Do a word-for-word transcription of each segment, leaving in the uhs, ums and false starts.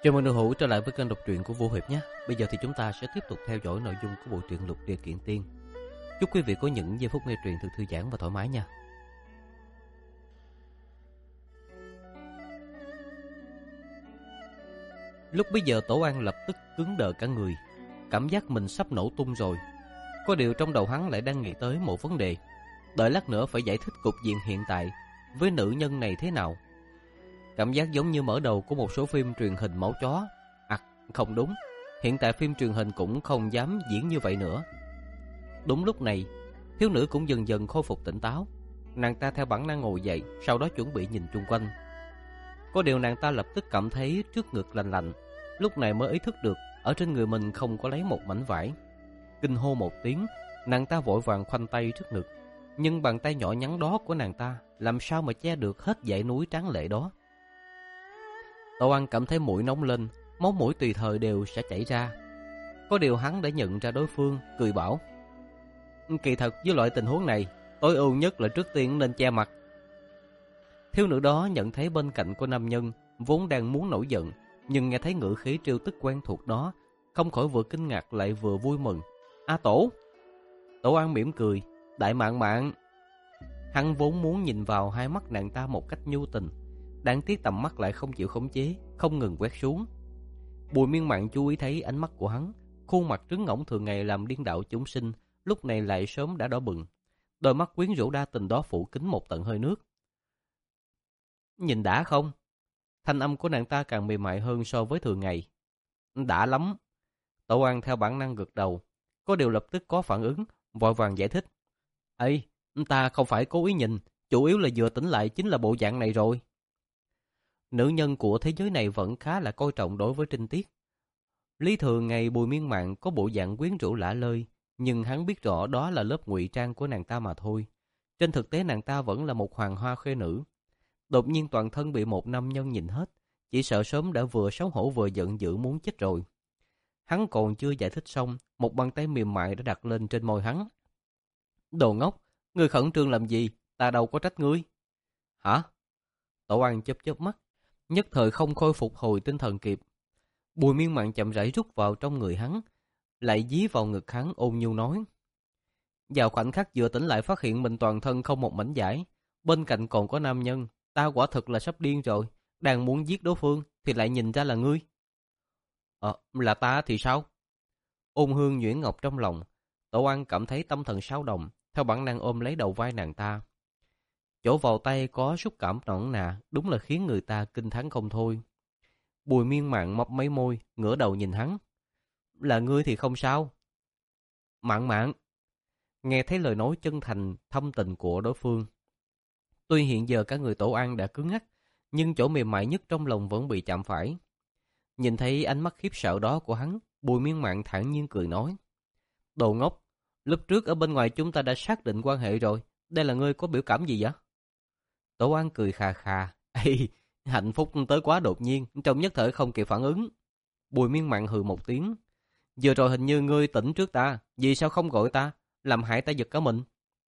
Chào mừng người hữu trở lại với kênh đọc truyện của Vũ Hiệp nhé. Bây giờ thì chúng ta sẽ tiếp tục theo dõi nội dung của bộ truyện Lục Địa Kiện Tiên. Chúc quý vị có những giây phút nghe truyện thật thư giãn và thoải mái nha. Lúc bấy giờ Tổ An lập tức cứng đờ cả người, cảm giác mình sắp nổ tung rồi. Có điều trong đầu hắn lại đang nghĩ tới một vấn đề, đợi lát nữa phải giải thích cục diện hiện tại với nữ nhân này thế nào. Cảm giác giống như mở đầu của một số phim truyền hình máu chó. À, không đúng, hiện tại phim truyền hình cũng không dám diễn như vậy nữa. Đúng lúc này, thiếu nữ cũng dần dần khôi phục tỉnh táo. Nàng ta theo bản năng ngồi dậy, sau đó chuẩn bị nhìn chung quanh. Có điều nàng ta lập tức cảm thấy trước ngực lạnh lạnh, lúc này mới ý thức được ở trên người mình không có lấy một mảnh vải. Kinh hô một tiếng, nàng ta vội vàng khoanh tay trước ngực, nhưng bàn tay nhỏ nhắn đó của nàng ta làm sao mà che được hết dãy núi tráng lệ đó. Tổ An cảm thấy mũi nóng lên, máu mũi tùy thời đều sẽ chảy ra. Có điều hắn đã nhận ra đối phương, cười bảo: "Kỳ thật với loại tình huống này, tối ưu nhất là trước tiên nên che mặt." Thiếu nữ đó nhận thấy bên cạnh của nam nhân vốn đang muốn nổi giận, nhưng nghe thấy ngữ khí trêu tức quen thuộc đó, không khỏi vừa kinh ngạc lại vừa vui mừng. "A Tổ!" Tổ An mỉm cười: "Đại mạn mạn." Hắn vốn muốn nhìn vào hai mắt nàng ta một cách nhu tình, đáng tiếc tầm mắt lại không chịu khống chế, không ngừng quét xuống. Bùi Miên Mạn chú ý thấy ánh mắt của hắn, khuôn mặt trứng ngỗng thường ngày làm điên đảo chúng sinh, lúc này lại sớm đã đỏ bừng. Đôi mắt quyến rũ đa tình đó phủ kín một tầng hơi nước. "Nhìn đã không?" Thanh âm của nàng ta càng mềm mại hơn so với thường ngày. "Đã lắm." Tổ An theo bản năng gật đầu, có điều lập tức có phản ứng, vội vàng giải thích: "Ê, ta không phải cố ý nhìn, chủ yếu là vừa tỉnh lại chính là bộ dạng này rồi." Nữ nhân của thế giới này vẫn khá là coi trọng đối với trinh tiết. Lý thường ngày Bùi Miên Mạn có bộ dạng quyến rũ lả lơi, nhưng hắn biết rõ đó là lớp ngụy trang của nàng ta mà thôi. Trên thực tế nàng ta vẫn là một hoàng hoa khê nữ. Đột nhiên toàn thân bị một nam nhân nhìn hết, chỉ sợ sớm đã vừa xấu hổ vừa giận dữ muốn chết rồi. Hắn còn chưa giải thích xong, một bàn tay mềm mại đã đặt lên trên môi hắn. "Đồ ngốc, ngươi khẩn trương làm gì? Ta đâu có trách ngươi." "Hả?" Tổ An chớp chớp mắt, nhất thời không khôi phục hồi tinh thần kịp. Bùi Miên Mạn chậm rãi rút vào trong người hắn, lại dí vào ngực hắn ôn nhu nói: "Vào khoảnh khắc vừa tỉnh lại phát hiện mình toàn thân không một mảnh vải, bên cạnh còn có nam nhân, ta quả thực là sắp điên rồi, đang muốn giết đối phương thì lại nhìn ra là ngươi." "Ờ, là ta thì sao?" Ôn hương nhuyễn ngọc trong lòng. Tổ An cảm thấy tâm thần xáo động, theo bản năng ôm lấy đầu vai nàng ta. Chỗ vào tay có xúc cảm nõn nà, đúng là khiến người ta kinh thán không thôi. Bùi Miên Mạn mấp mấy môi, ngửa đầu nhìn hắn: "Là ngươi thì không sao." "Mạn Mạn." Nghe thấy lời nói chân thành, thâm tình của đối phương. Tuy hiện giờ cả người Tổ An đã cứng ngắc, nhưng chỗ mềm mại nhất trong lòng vẫn bị chạm phải. Nhìn thấy ánh mắt khiếp sợ đó của hắn, Bùi Miên Mạn thản nhiên cười nói: "Đồ ngốc, lúc trước ở bên ngoài chúng ta đã xác định quan hệ rồi, đây là ngươi có biểu cảm gì vậy?" Tổ An cười khà khà: "Ê, hạnh phúc tới quá đột nhiên, trong nhất thời không kịp phản ứng." Bùi Miên Mạn hừ một tiếng: "Vừa rồi hình như ngươi tỉnh trước ta, vì sao không gọi ta, làm hại ta giật cả mình."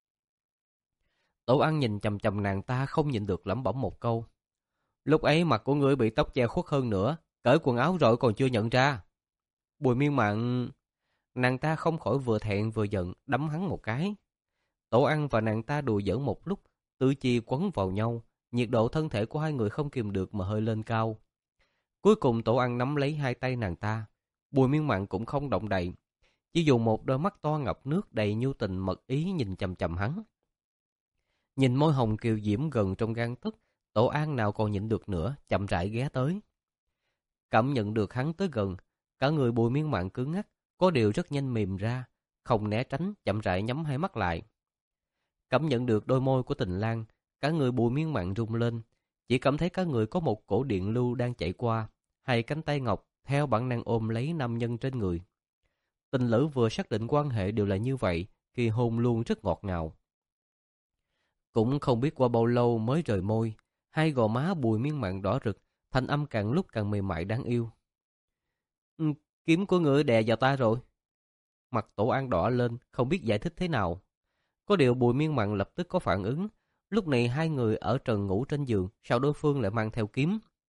Tổ An nhìn chằm chằm nàng ta không nhịn được lẩm bẩm một câu: "Lúc ấy mặt của ngươi bị tóc che khuất hơn nữa, cởi quần áo rồi còn chưa nhận ra." Bùi Miên Mạn... Nàng ta không khỏi vừa thẹn vừa giận, đấm hắn một cái. Tổ An và nàng ta đùa giỡn một lúc, tứ chi quấn vào nhau, nhiệt độ thân thể của hai người không kìm được mà hơi lên cao. Cuối cùng Tổ An nắm lấy hai tay nàng ta, Bùi Miên Mạn cũng không động đậy, chỉ dùng một đôi mắt to ngập nước đầy nhu tình mật ý nhìn chằm chằm hắn. Nhìn môi hồng kiều diễm gần trong gang tấc, Tổ An nào còn nhịn được nữa, chậm rãi ghé tới. Cảm nhận được hắn tới gần, cả người Bùi Miên Mạn cứng ngắc, có điều rất nhanh mềm ra, không né tránh, chậm rãi nhắm hai mắt lại. Cảm nhận được đôi môi của Tình Lang, cả người Bùi Miên Mạn rung lên, chỉ cảm thấy cả người có một cổ điện lưu đang chạy qua, hai cánh tay ngọc theo bản năng ôm lấy nam nhân trên người. Tình lữ vừa xác định quan hệ đều là như vậy, khi hôn luôn rất ngọt ngào. Cũng không biết qua bao lâu mới rời môi, hai gò má Bùi Miên Mạn đỏ rực, thanh âm càng lúc càng mềm mại đáng yêu. "Ừ, kiếm của ngươi đè vào ta rồi." Mặt Tổ An đỏ lên, không biết giải thích thế nào. Có điều Bùi Miên Mạn lập tức có phản ứng. Lúc này hai người ở trần ngủ trên giường, sao đối phương lại mang theo kiếm?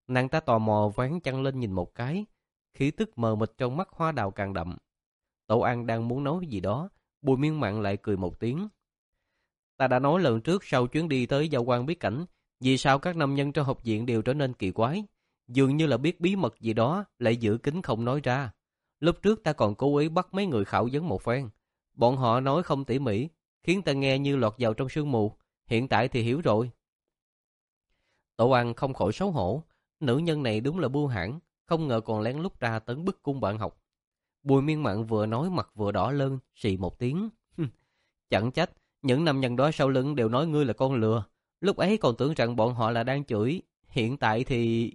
Nàng ta tò mò vén chăn lên nhìn một cái, khí tức mờ mịt trong mắt Hoa Đào càng đậm. Tổ An đang muốn nói gì đó, Bùi Miên Mạn lại cười một tiếng. Ta đã nói lần trước sau chuyến đi tới Giao Quan bí cảnh, vì sao các nam nhân trong học viện đều trở nên kỳ quái, dường như là biết bí mật gì đó lại giữ kín không nói ra. Lúc trước ta còn cố ý bắt mấy người khảo vấn một phen, bọn họ nói không tỉ mỉ, khiến ta nghe như lọt vào trong sương mù, hiện tại thì hiểu rồi. Tổ An không khỏi xấu hổ, nữ nhân này đúng là bưu hãn, không ngờ còn lén lút ra tấn bức cung bạn học. Bùi Miên Mạn vừa nói mặt vừa đỏ lên, xì một tiếng. Chẳng trách, những nam nhân đó sau lưng đều nói ngươi là con lừa. Lúc ấy còn tưởng rằng bọn họ là đang chửi, hiện tại thì...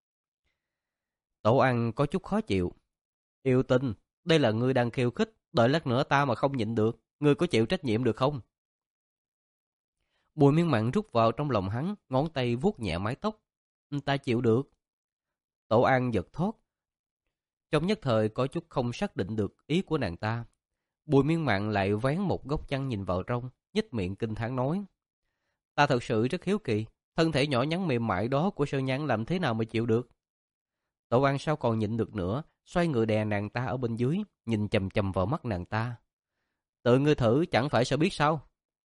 Tổ An có chút khó chịu. Yêu Tinh, đây là ngươi đang khiêu khích, đợi lát nữa ta mà không nhịn được, ngươi có chịu trách nhiệm được không? Bùi Miên Mạn rút vào trong lòng hắn, ngón tay vuốt nhẹ mái tóc. Ta chịu được. Tổ An giật thót. Trong nhất thời có chút không xác định được ý của nàng ta. Bùi Miên Mạn lại vén một góc chăn nhìn vào trong, nhếch miệng kinh thán nói. Ta thật sự rất hiếu kỳ, thân thể nhỏ nhắn mềm mại đó của Sơn Nhan làm thế nào mà chịu được? Tổ An sao còn nhịn được nữa, xoay người đè nàng ta ở bên dưới, nhìn chầm chầm vào mắt nàng ta. Tự ngươi thử chẳng phải sẽ biết sao?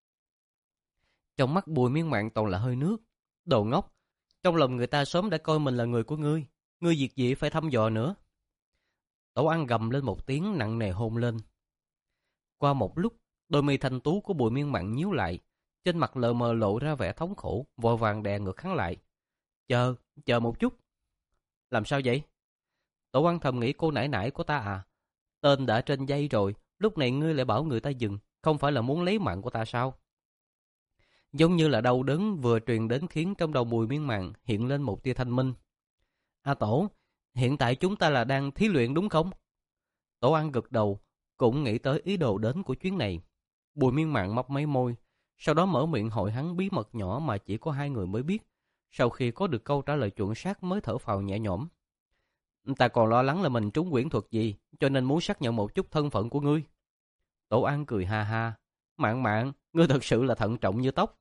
Trong mắt Bùi Miên Mạn toàn là hơi nước. Đồ ngốc, trong lòng người ta sớm đã coi mình là người của ngươi, ngươi việc gì phải thăm dò nữa? Tổ An gầm lên một tiếng nặng nề hôn lên. Qua một lúc, đôi mi thanh tú của Bùi Miên Mạn nhíu lại, trên mặt lờ mờ lộ ra vẻ thống khổ, vội vàng đè ngược hắn lại. Chờ, chờ một chút. Làm sao vậy? Tổ An thầm nghĩ cô nải nải của ta à? Tên đã trên dây rồi, lúc này ngươi lại bảo người ta dừng, không phải là muốn lấy mạng của ta sao? Giống như là đau đớn vừa truyền đến khiến trong đầu Bùi Miên Mạn hiện lên một tia thanh minh. A Tổ, hiện tại chúng ta là đang thí luyện đúng không? Tổ An gật đầu, cũng nghĩ tới ý đồ đến của chuyến này. Bùi Miên Mạn mấp máy môi, sau đó mở miệng hỏi hắn bí mật nhỏ mà chỉ có hai người mới biết. Sau khi có được câu trả lời chuẩn xác mới thở phào nhẹ nhõm. Ta còn lo lắng là mình trúng quyển thuật gì, cho nên muốn xác nhận một chút thân phận của ngươi. Tổ An cười ha ha. Mạn Mạn, ngươi thật sự là thận trọng như tóc.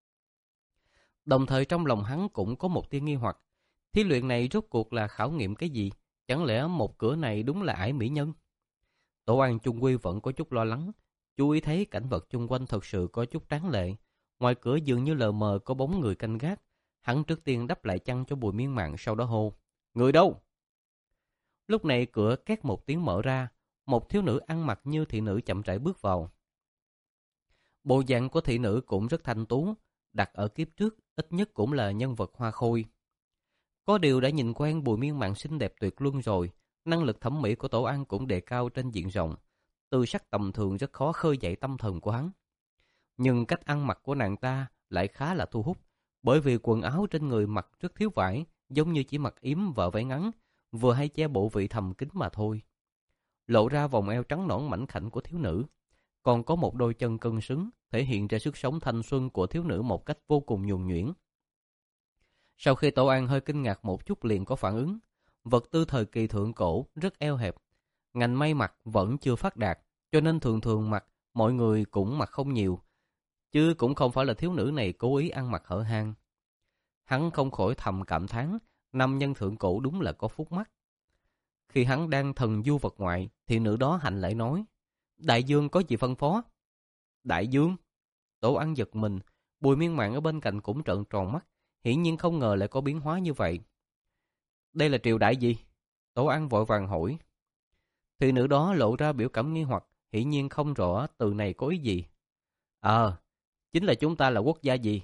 Đồng thời trong lòng hắn cũng có một tia nghi hoặc. Thí luyện này rốt cuộc là khảo nghiệm cái gì? Chẳng lẽ một cửa này đúng là ải mỹ nhân? Tổ An chung quy vẫn có chút lo lắng. Chú ý thấy cảnh vật chung quanh thật sự có chút tráng lệ. Ngoài cửa dường như lờ mờ có bóng người canh gác. Hắn trước tiên đắp lại chăn cho Bùi Miên Mạn, sau đó hô. Người đâu? Lúc này cửa két một tiếng mở ra. Một thiếu nữ ăn mặc như thị nữ chậm rãi bước vào. Bộ dạng của thị nữ cũng rất thanh tú. Đặt ở kiếp trước ít nhất cũng là nhân vật hoa khôi. Có điều đã nhìn quen Bùi Miên Mạn xinh đẹp tuyệt luân rồi, năng lực thẩm mỹ của Tổ An cũng đề cao trên diện rộng. Tư sắc tầm thường rất khó khơi dậy tâm thần của hắn. Nhưng cách ăn mặc của nàng ta lại khá là thu hút, bởi vì quần áo trên người mặc rất thiếu vải, giống như chỉ mặc yếm và váy ngắn, vừa hay che bộ vị thầm kín mà thôi. Lộ ra vòng eo trắng nõn mảnh khảnh của thiếu nữ, còn có một đôi chân cân xứng, thể hiện ra sức sống thanh xuân của thiếu nữ một cách vô cùng nhuần nhuyễn. Sau khi Tổ An hơi kinh ngạc một chút liền có phản ứng, vật tư thời kỳ thượng cổ rất eo hẹp, ngành may mặc vẫn chưa phát đạt, cho nên thường thường mặc mọi người cũng mặc không nhiều, chứ cũng không phải là thiếu nữ này cố ý ăn mặc hở hang. Hắn không khỏi thầm cảm thán, nam nhân thượng cổ đúng là có phúc mắt. Khi hắn đang thần du vật ngoại, thì nữ đó hành lễ nói, Đại Dương có gì phân phó? Đại Dương? Tổ An giật mình, Bùi Miên Mạn ở bên cạnh cũng trợn tròn mắt, hiển nhiên không ngờ lại có biến hóa như vậy. Đây là triều đại gì? Tổ An vội vàng hỏi. Thì nữ đó lộ ra biểu cảm nghi hoặc, hiển nhiên không rõ từ này có ý gì. Ờ, chính là chúng ta là quốc gia gì?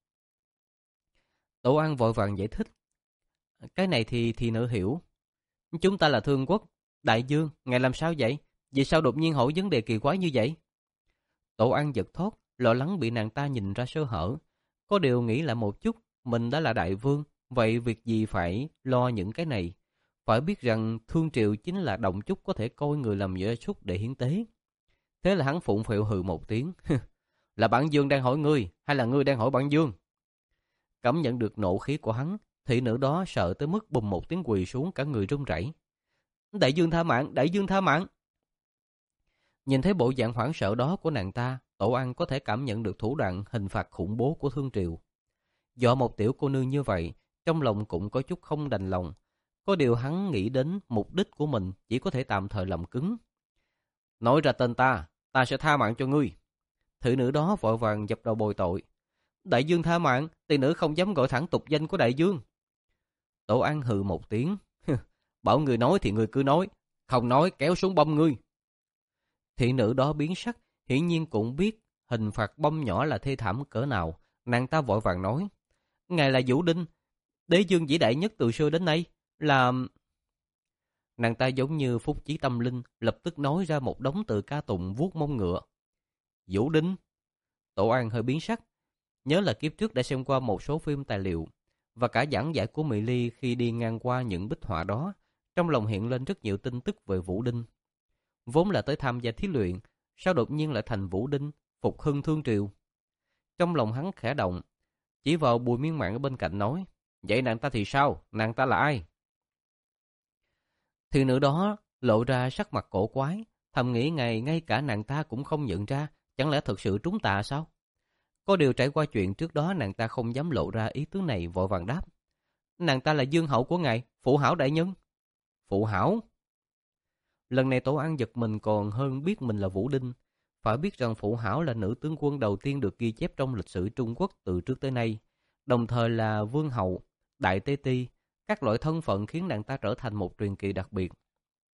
Tổ An vội vàng giải thích. Cái này thì thì nữ hiểu. Chúng ta là Thương Quốc. Đại Dương, ngài làm sao vậy? Vì sao đột nhiên hỏi vấn đề kỳ quái như vậy? Tổ An giật thót, lo lắng bị nàng ta nhìn ra sơ hở. Có điều nghĩ lại một chút, mình đã là đại vương, vậy việc gì phải lo những cái này? Phải biết rằng Thương Triều chính là động chút có thể coi người làm gia súc để hiến tế. Thế là hắn phụng phịu hừ một tiếng. Là Bản Dương đang hỏi ngươi, hay là ngươi đang hỏi Bản Dương? Cảm nhận được nộ khí của hắn, thị nữ đó sợ tới mức bùm một tiếng quỳ xuống, cả người run rẩy. Đại Dương tha mạng, Đại Dương tha mạng. Nhìn thấy bộ dạng hoảng sợ đó của nàng ta, Tổ An có thể cảm nhận được thủ đoạn hình phạt khủng bố của Thương Triều. Do một tiểu cô nương như vậy, trong lòng cũng có chút không đành lòng. Có điều hắn nghĩ đến mục đích của mình chỉ có thể tạm thời làm cứng. Nói ra tên ta, ta sẽ tha mạng cho ngươi. Thị nữ đó vội vàng dập đầu bồi tội. Đại dương tha mạng, tỷ nữ không dám gọi thẳng tục danh của đại dương. Tổ An hừ một tiếng. Bảo người nói thì người cứ nói, không nói kéo xuống băm ngươi. Thị nữ đó biến sắc, hiển nhiên cũng biết hình phạt băm nhỏ là thê thảm cỡ nào. Nàng ta vội vàng nói, ngài là Vũ Đinh, đế dương vĩ đại nhất từ xưa đến nay, là... Nàng ta giống như phúc chí tâm linh, lập tức nói ra một đống từ ca tụng vuốt mông ngựa. Vũ Đinh. Tổ An hơi biến sắc, nhớ là kiếp trước đã xem qua một số phim tài liệu và cả giảng giải của Mỹ Ly khi đi ngang qua những bích họa đó, trong lòng hiện lên rất nhiều tin tức về Vũ Đinh. Vốn là tới tham gia thí luyện, sao đột nhiên lại thành Vũ Đinh, phục hưng thương triều. Trong lòng hắn khẽ động, chỉ vào Bùi Miên Mạn ở bên cạnh nói, vậy nàng ta thì sao? Nàng ta là ai? Thị nữ đó lộ ra sắc mặt cổ quái, thầm nghĩ ngày ngay cả nàng ta cũng không nhận ra, chẳng lẽ thực sự trúng tà sao? Có điều trải qua chuyện trước đó nàng ta không dám lộ ra ý tứ này, vội vàng đáp. Nàng ta là dương hậu của ngài, Phụ Hảo đại nhân. Phụ Hảo? Lần này Tổ An giật mình còn hơn biết mình là Vũ Đinh. Phải biết rằng Phụ Hảo là nữ tướng quân đầu tiên được ghi chép trong lịch sử Trung Quốc từ trước tới nay, đồng thời là vương hậu, đại tế ti, các loại thân phận khiến nàng ta trở thành một truyền kỳ đặc biệt.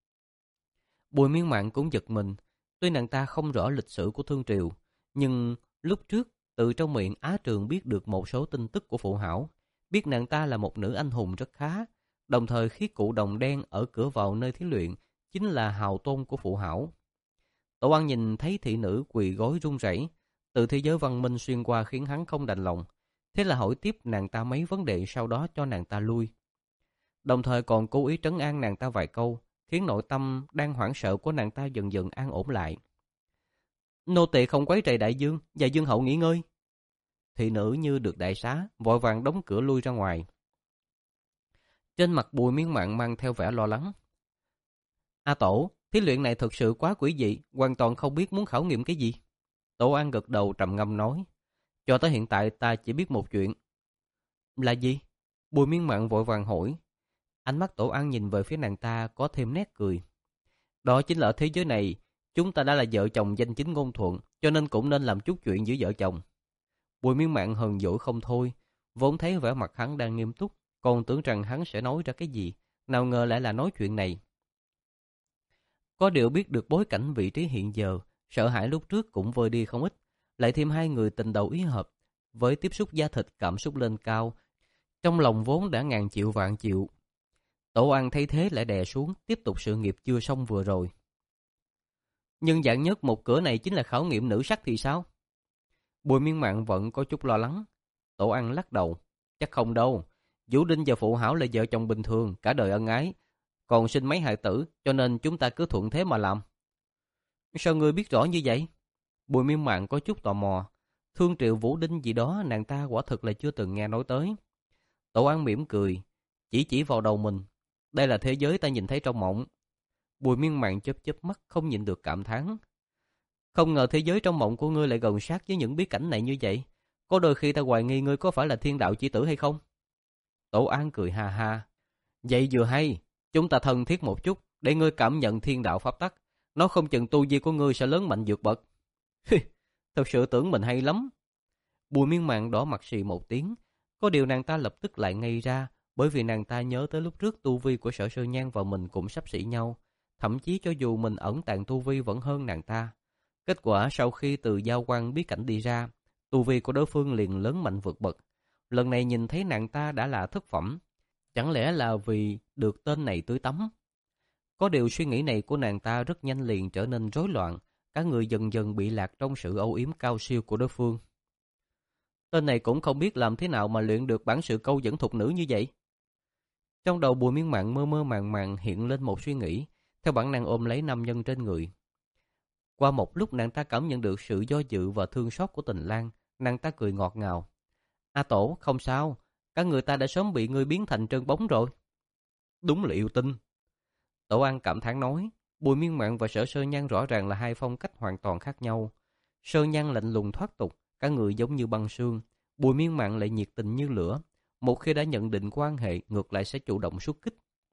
Bùi Miên Mạn cũng giật mình, tuy nàng ta không rõ lịch sử của Thương Triều, nhưng lúc trước từ trong miệng Á Trường biết được một số tin tức của Phụ Hảo, biết nàng ta là một nữ anh hùng rất khá, đồng thời khí cụ đồng đen ở cửa vào nơi thí luyện chính là hào tôn của Phụ Hảo. Tổ An nhìn thấy thị nữ quỳ gối run rẩy, từ thế giới văn minh xuyên qua khiến hắn không đành lòng, thế là hỏi tiếp nàng ta mấy vấn đề, sau đó cho nàng ta lui. Đồng thời còn cố ý trấn an nàng ta vài câu, khiến nội tâm đang hoảng sợ của nàng ta dần dần an ổn lại. Nô tỳ không quấy rầy đại dương và dương hậu nghỉ ngơi. Thị nữ như được đại xá, vội vàng đóng cửa lui ra ngoài. Trên mặt Bùi Miên Mạn mang theo vẻ lo lắng. A Tổ, thí luyện này thực sự quá quỷ dị, hoàn toàn không biết muốn khảo nghiệm cái gì. Tổ An gật đầu trầm ngâm nói, cho tới hiện tại ta chỉ biết một chuyện. Là gì? Bùi Miên Mạn vội vàng hỏi. Ánh mắt Tổ An nhìn về phía nàng ta có thêm nét cười. Đó chính là ở thế giới này, chúng ta đã là vợ chồng danh chính ngôn thuận, cho nên cũng nên làm chút chuyện giữa vợ chồng. Bùi Miên Mạn hờn dỗi không thôi, vốn thấy vẻ mặt hắn đang nghiêm túc, còn tưởng rằng hắn sẽ nói ra cái gì, nào ngờ lại là nói chuyện này. Có điều biết được bối cảnh vị trí hiện giờ, sợ hãi lúc trước cũng vơi đi không ít, lại thêm hai người tình đầu ý hợp, với tiếp xúc da thịt cảm xúc lên cao, trong lòng vốn đã ngàn triệu vạn triệu. Tổ An thấy thế lại đè xuống, tiếp tục sự nghiệp chưa xong vừa rồi. Nhưng dạng nhất một cửa này chính là khảo nghiệm nữ sắc thì sao? Bùi Miên Mạn vẫn có chút lo lắng. Tổ An lắc đầu, chắc không đâu. Vũ Đinh và Phụ Hảo là vợ chồng bình thường, cả đời ân ái, còn sinh mấy hài tử, cho nên chúng ta cứ thuận thế mà làm. Sao ngươi biết rõ như vậy? Bùi Miên Mạn có chút tò mò. Thương Triệu Vũ Đinh gì đó nàng ta quả thực là chưa từng nghe nói tới. Tổ An mỉm cười, chỉ chỉ vào đầu mình. Đây là thế giới ta nhìn thấy trong mộng. Bùi Miên Mạn chớp chớp mắt không nhịn được cảm thán. Không ngờ thế giới trong mộng của ngươi lại gần sát với những bí cảnh này như vậy. Có đôi khi ta hoài nghi ngươi có phải là thiên đạo chi tử hay không? Tổ An cười ha ha. Vậy vừa hay, chúng ta thân thiết một chút để ngươi cảm nhận thiên đạo pháp tắc. Nó không chừng tu vi của ngươi sẽ lớn mạnh vượt bậc. Thật sự tưởng mình hay lắm. Bùi Miên Mạn đỏ mặt xì một tiếng. Có điều nàng ta lập tức lại ngây ra, bởi vì nàng ta nhớ tới lúc trước tu vi của Sở Sơ Nhan và mình cũng sắp xỉ nhau. Thậm chí cho dù mình ẩn tàng tu vi vẫn hơn nàng ta. Kết quả sau khi từ giao quan bí cảnh đi ra, tu vi của đối phương liền lớn mạnh vượt bậc. Lần này nhìn thấy nàng ta đã là thất phẩm. Chẳng lẽ là vì được tên này tưới tắm? Có điều suy nghĩ này của nàng ta rất nhanh liền trở nên rối loạn. Cả người dần dần bị lạc trong sự âu yếm cao siêu của đối phương. Tên này cũng không biết làm thế nào mà luyện được bản sự câu dẫn thục nữ như vậy. Trong đầu Bùi Miên Mạn mơ mơ màng màng hiện lên một suy nghĩ, theo bản năng ôm lấy nam nhân trên người. Qua một lúc nàng ta cảm nhận được sự do dự và thương xót của Tình Lang, nàng ta cười ngọt ngào. A Tổ, không sao, cả người ta đã sớm bị ngươi biến thành trơn bóng rồi. Đúng là yêu tinh. Tổ An cảm thán nói, Bùi Miên Mạn và Sở Sơ Nhan rõ ràng là hai phong cách hoàn toàn khác nhau. Sơ Nhan lạnh lùng thoát tục, cả người giống như băng sương. Bùi Miên Mạn lại nhiệt tình như lửa, một khi đã nhận định quan hệ, ngược lại sẽ chủ động xuất kích.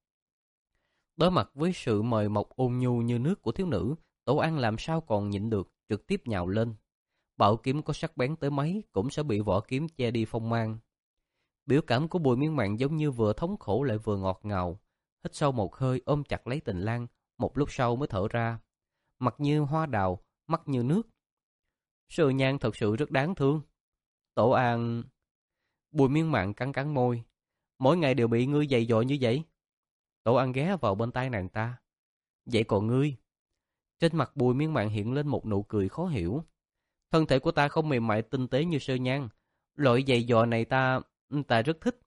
Đối mặt với sự mời mọc ôn nhu như nước của thiếu nữ, Tổ An làm sao còn nhịn được, trực tiếp nhào lên. Bảo kiếm có sắc bén tới mấy cũng sẽ bị vỏ kiếm che đi phong mang. Biểu cảm của Bùi Miên Mạn giống như vừa thống khổ lại vừa ngọt ngào. Hít sâu một hơi, ôm chặt lấy Tình Lang, một lúc sau mới thở ra. Mặt như hoa đào, mắt như nước. Sư Nhan thật sự rất đáng thương. Tổ An... Bùi Miên Mạn cắn cắn môi. Mỗi ngày đều bị ngươi dày dò như vậy. Tổ An ghé vào bên tai nàng ta. Vậy còn ngươi? Trên mặt Bùi Miên Mạn hiện lên một nụ cười khó hiểu. Thân thể của ta không mềm mại tinh tế như Sơ Nhan. Loại dày dò này ta... ta rất thích.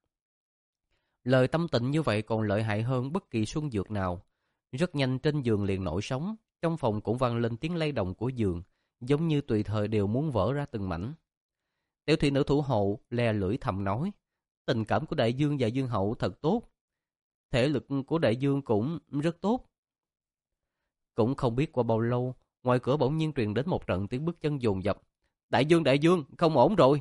Lời tâm tịnh như vậy còn lợi hại hơn bất kỳ xuân dược nào. Rất nhanh trên giường liền nổi sóng. Trong phòng cũng vang lên tiếng lay động của giường, giống như tùy thời đều muốn vỡ ra từng mảnh. Tiểu thị nữ thủ hộ le lưỡi thầm nói. Tình cảm của đại dương và dương hậu thật tốt. Thể lực của đại dương cũng rất tốt. Cũng không biết qua bao lâu, ngoài cửa bỗng nhiên truyền đến một trận tiếng bước chân dồn dập. Đại dương, đại dương, không ổn rồi.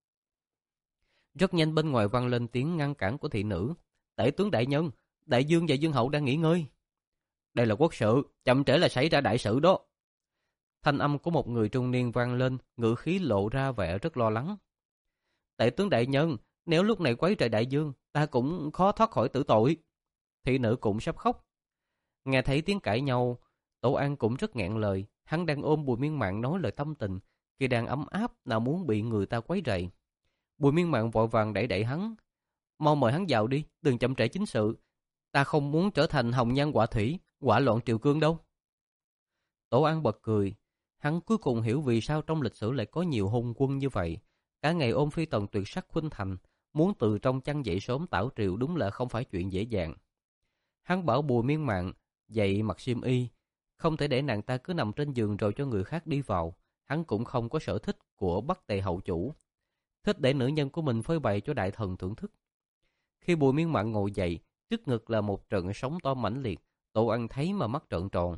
Rất nhanh bên ngoài vang lên tiếng ngăn cản của thị nữ. Tể tướng đại nhân, đại dương và dương hậu đang nghỉ ngơi. Đây là quốc sự, chậm trễ là xảy ra đại sự đó. Thanh âm của một người trung niên vang lên, ngữ khí lộ ra vẻ rất lo lắng. Tể tướng đại nhân, nếu lúc này quấy rầy đại dương, ta cũng khó thoát khỏi tử tội. Thị nữ cũng sắp khóc. Nghe thấy tiếng cãi nhau, Tổ An cũng rất nghẹn lời. Hắn đang ôm Bùi Miên Mạn nói lời tâm tình, khi đang ấm áp nào muốn bị người ta quấy rầy. Bùi Miên Mạn vội vàng đẩy đẩy hắn. Mau mời hắn vào đi, đừng chậm trễ chính sự. Ta không muốn trở thành hồng nhan họa thủy, hỏa loạn triều cương đâu. Tổ An bật cười. Hắn cuối cùng hiểu vì sao trong lịch sử lại có nhiều hôn quân như vậy. Cả ngày ôm phi tần tuyệt sắc khuynh thành, muốn từ trong chăn dậy sớm tảo triều đúng là không phải chuyện dễ dàng. Hắn bảo Bùi Miên Mạn dậy mặc xiêm y, không thể để nàng ta cứ nằm trên giường rồi cho người khác đi vào. Hắn cũng không có sở thích của Bắc Tề hậu chủ, thích để nữ nhân của mình phơi bày cho đại thần thưởng thức. Khi Bùi Miên Mạn ngồi dậy, trước ngực là một trận sóng to mãnh liệt. Tổ An thấy mà mắt trợn tròn.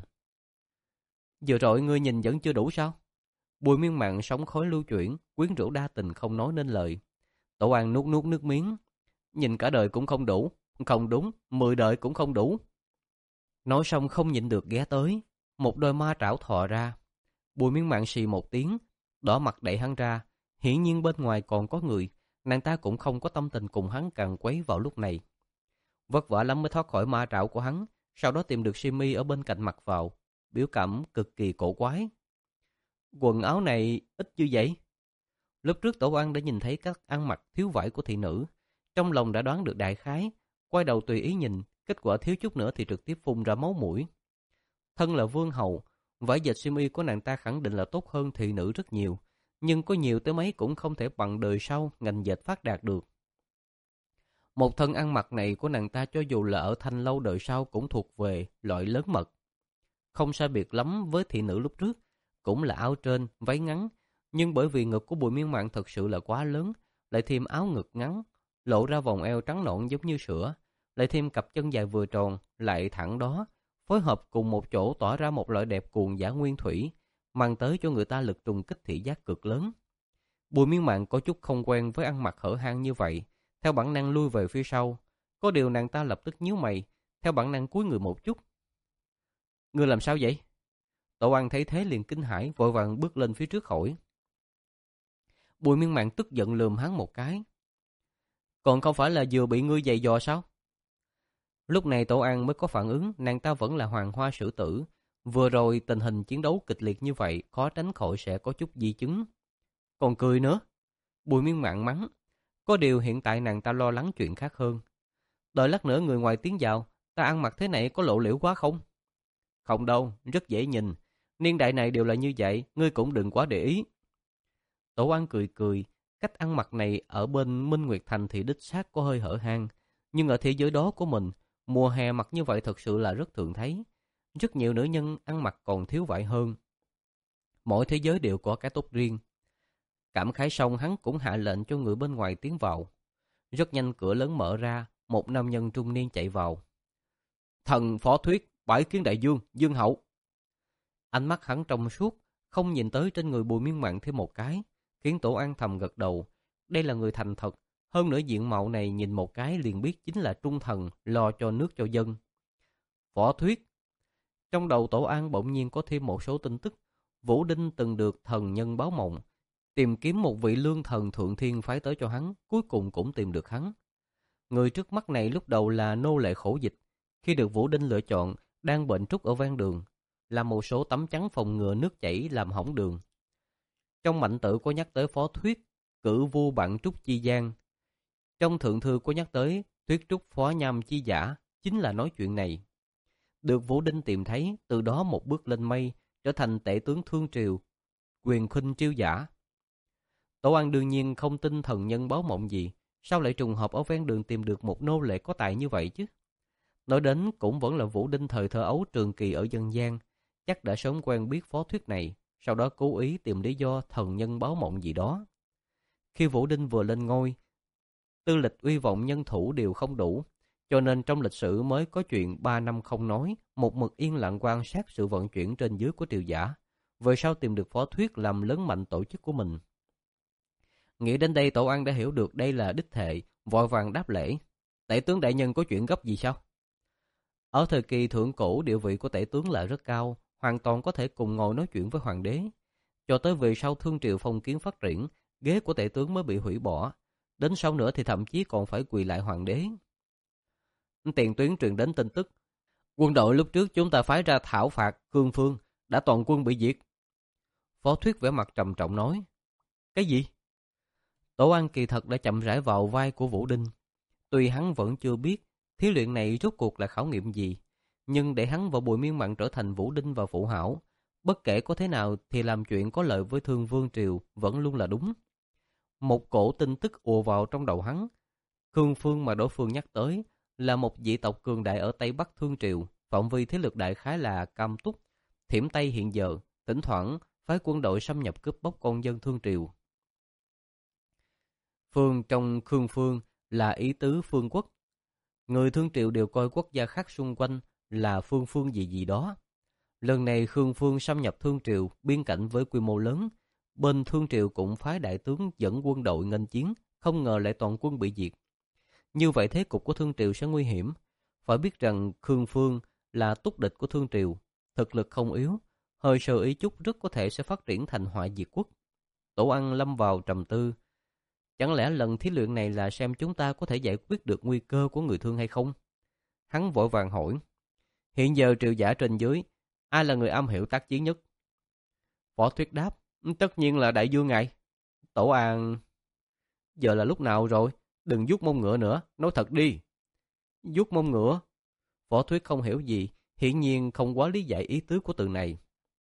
Vừa rồi ngươi nhìn vẫn chưa đủ sao? Bùi Miên Mạn sóng khói lưu chuyển, quyến rũ đa tình không nói nên lời. Tổ An nuốt nuốt nước miếng. Nhìn cả đời cũng không đủ. Không đúng, mười đời cũng không đủ. Nói xong không nhịn được ghé tới. Một đôi ma trảo thò ra. Bùi Miên Mạn xì một tiếng, đỏ mặt đẩy hắn ra. Hiển nhiên bên ngoài còn có người. Nàng ta cũng không có tâm tình cùng hắn càn quấy vào lúc này. Vất vả lắm mới thoát khỏi ma trảo của hắn. Sau đó tìm được Simi ở bên cạnh mặc vào. Biểu cảm cực kỳ cổ quái. Quần áo này ít như vậy. Lúc trước Tổ An đã nhìn thấy các ăn mặc thiếu vải của thị nữ, trong lòng đã đoán được đại khái. Quay đầu tùy ý nhìn, kết quả thiếu chút nữa thì trực tiếp phun ra máu mũi. Thân là vương hầu, vải dệt Simi của nàng ta khẳng định là tốt hơn thị nữ rất nhiều, nhưng có nhiều tới mấy cũng không thể bằng đời sau ngành dệt phát đạt được. Một thân ăn mặc này của nàng ta cho dù là ở Thanh lâu đời sau cũng thuộc về loại lớn mật. Không sai biệt lắm với thị nữ lúc trước, cũng là áo trên, váy ngắn, nhưng bởi vì ngực của Bùi Miên Mạn thật sự là quá lớn, lại thêm áo ngực ngắn, lộ ra vòng eo trắng nõn giống như sữa, lại thêm cặp chân dài vừa tròn, lại thẳng đó, phối hợp cùng một chỗ tỏa ra một loại đẹp cuồng dã nguyên thủy, mang tới cho người ta lực trùng kích thị giác cực lớn. Bùi Miên Mạn có chút không quen với ăn mặc hở hang như vậy, theo bản năng lui về phía sau. Có điều nàng ta lập tức nhíu mày, theo bản năng cúi người một chút. Ngươi làm sao vậy? Tổ An thấy thế liền kinh hãi, vội vàng bước lên phía trước hỏi. Bùi Miên Mạn tức giận lườm hắn một cái. Còn không phải là vừa bị ngươi giày dò sao? Lúc này Tổ An mới có phản ứng, nàng ta vẫn là hoàng hoa sử tử. Vừa rồi tình hình chiến đấu kịch liệt như vậy, khó tránh khỏi sẽ có chút di chứng. Còn cười nữa. Bùi Miên Mạn mắng. Có điều hiện tại nàng ta lo lắng chuyện khác hơn. Đợi lát nữa người ngoài tiến vào, ta ăn mặc thế này có lộ liễu quá không? Không đâu, rất dễ nhìn. Niên đại này đều là như vậy, ngươi cũng đừng quá để ý. Tổ An cười cười, cách ăn mặc này ở bên Minh Nguyệt Thành thì đích xác có hơi hở hang. Nhưng ở thế giới đó của mình, mùa hè mặc như vậy thật sự là rất thường thấy. Rất nhiều nữ nhân ăn mặc còn thiếu vải hơn. Mỗi thế giới đều có cái tốt riêng. Cảm khái xong hắn cũng hạ lệnh cho người bên ngoài tiến vào. Rất nhanh cửa lớn mở ra, một nam nhân trung niên chạy vào. Thần phó thuyết, bái kiến đại dương, dương hậu. Ánh mắt hắn trong suốt, không nhìn tới trên người Bùi Miên Mạn thêm một cái, khiến Tổ An thầm gật đầu. Đây là người thành thật, Hơn nữa diện mạo này nhìn một cái liền biết chính là trung thần lo cho nước cho dân. Võ Thuyết. Trong đầu Tổ An bỗng nhiên có thêm một số tin tức. Vũ Đinh từng được thần nhân báo mộng, tìm kiếm một vị lương thần thượng thiên phái tới cho hắn, cuối cùng cũng tìm được hắn. Người trước mắt này lúc đầu là nô lệ khổ dịch, khi được Vũ Đinh lựa chọn, đang bệnh trút ở ven đường, làm một số tấm chắn phòng ngừa nước chảy làm hỏng đường. Trong mạnh tử có nhắc tới Phó Thuyết, cử vua bạn trúc chi gian. Trong thượng thư có nhắc tới Thuyết trúc phó nham chi giả, chính là nói chuyện này. Được Vũ Đinh tìm thấy, từ đó một bước lên mây, trở thành tể tướng Thương Triều, quyền khuynh triêu giả. Tổ An đương nhiên không tin thần nhân báo mộng gì, sao lại trùng hợp ở ven đường tìm được một nô lệ có tài như vậy chứ? Nói đến cũng vẫn là Vũ Đinh thời thơ ấu trường kỳ ở dân gian, chắc đã sớm quen biết Phó Thuyết này, sau đó cố ý tìm lý do thần nhân báo mộng gì đó. Khi Vũ Đinh vừa lên ngôi, tư lịch uy vọng nhân thủ đều không đủ, cho nên trong lịch sử mới có chuyện ba năm không nói, một mực yên lặng quan sát sự vận chuyển trên dưới của triều giả, về sau tìm được Phó Thuyết làm lớn mạnh tổ chức của mình. Nghĩ đến đây, Tổ An đã hiểu được đây là đích thệ, vội vàng đáp lễ. Tể tướng đại nhân có chuyện gấp gì sao? Ở thời kỳ thượng cổ, địa vị của tể tướng là rất cao, hoàn toàn có thể cùng ngồi nói chuyện với hoàng đế. Cho tới về sau Thương Triều phong kiến phát triển, ghế của tể tướng mới bị hủy bỏ. Đến sau nữa thì thậm chí còn phải quỳ lại hoàng đế. Tiền tuyến truyền đến tin tức, quân đội lúc trước chúng ta phái ra thảo phạt Khương Phương đã toàn quân bị diệt. Phó Thuyết vẻ mặt trầm trọng nói. Cái gì? Tổ An kỳ thật đã chậm rãi vào vai của Vũ Đinh. Tuy hắn vẫn chưa biết thí luyện này rốt cuộc là khảo nghiệm gì, nhưng để hắn và Bùi Miên Mặn trở thành Vũ Đinh và Phụ Hảo, bất kể có thế nào thì làm chuyện có lợi với Thương Vương Triều vẫn luôn là đúng. Một cổ tin tức ùa vào trong đầu hắn. Khương Phương mà đối phương nhắc tới là một dị tộc cường đại ở Tây Bắc Thương Triều, phạm vi thế lực đại khái là Cam Túc, Thiểm Tây hiện giờ, thỉnh thoảng phái quân đội xâm nhập cướp bóc con dân Thương Triều. Phương trong Khương Phương là ý tứ phương quốc. Người Thương Triều đều coi quốc gia khác xung quanh là phương phương gì gì đó. Lần này Khương Phương xâm nhập Thương Triều, biên cảnh với quy mô lớn. Bên Thương Triều cũng phái đại tướng dẫn quân đội nghênh chiến, không ngờ lại toàn quân bị diệt. Như vậy thế cục của Thương Triều sẽ nguy hiểm. Phải biết rằng Khương Phương là túc địch của Thương Triều, thực lực không yếu, hơi sơ ý chút rất có thể sẽ phát triển thành họa diệt quốc. Tổ Ăn lâm vào trầm tư. Chẳng lẽ lần thí luyện này là xem chúng ta có thể giải quyết được nguy cơ của người Thương hay không? Hắn vội vàng hỏi. Hiện giờ triều giả trên dưới, ai là người am hiểu tác chiến nhất? Võ Thuyết đáp. Tất nhiên là Đại Dương ngài. Tổ An. Giờ là lúc nào rồi? Đừng vuốt mông ngựa nữa, nói thật đi. Vuốt mông ngựa? Võ Thuyết không hiểu gì, hiển nhiên không quá lý giải ý tứ của từ này.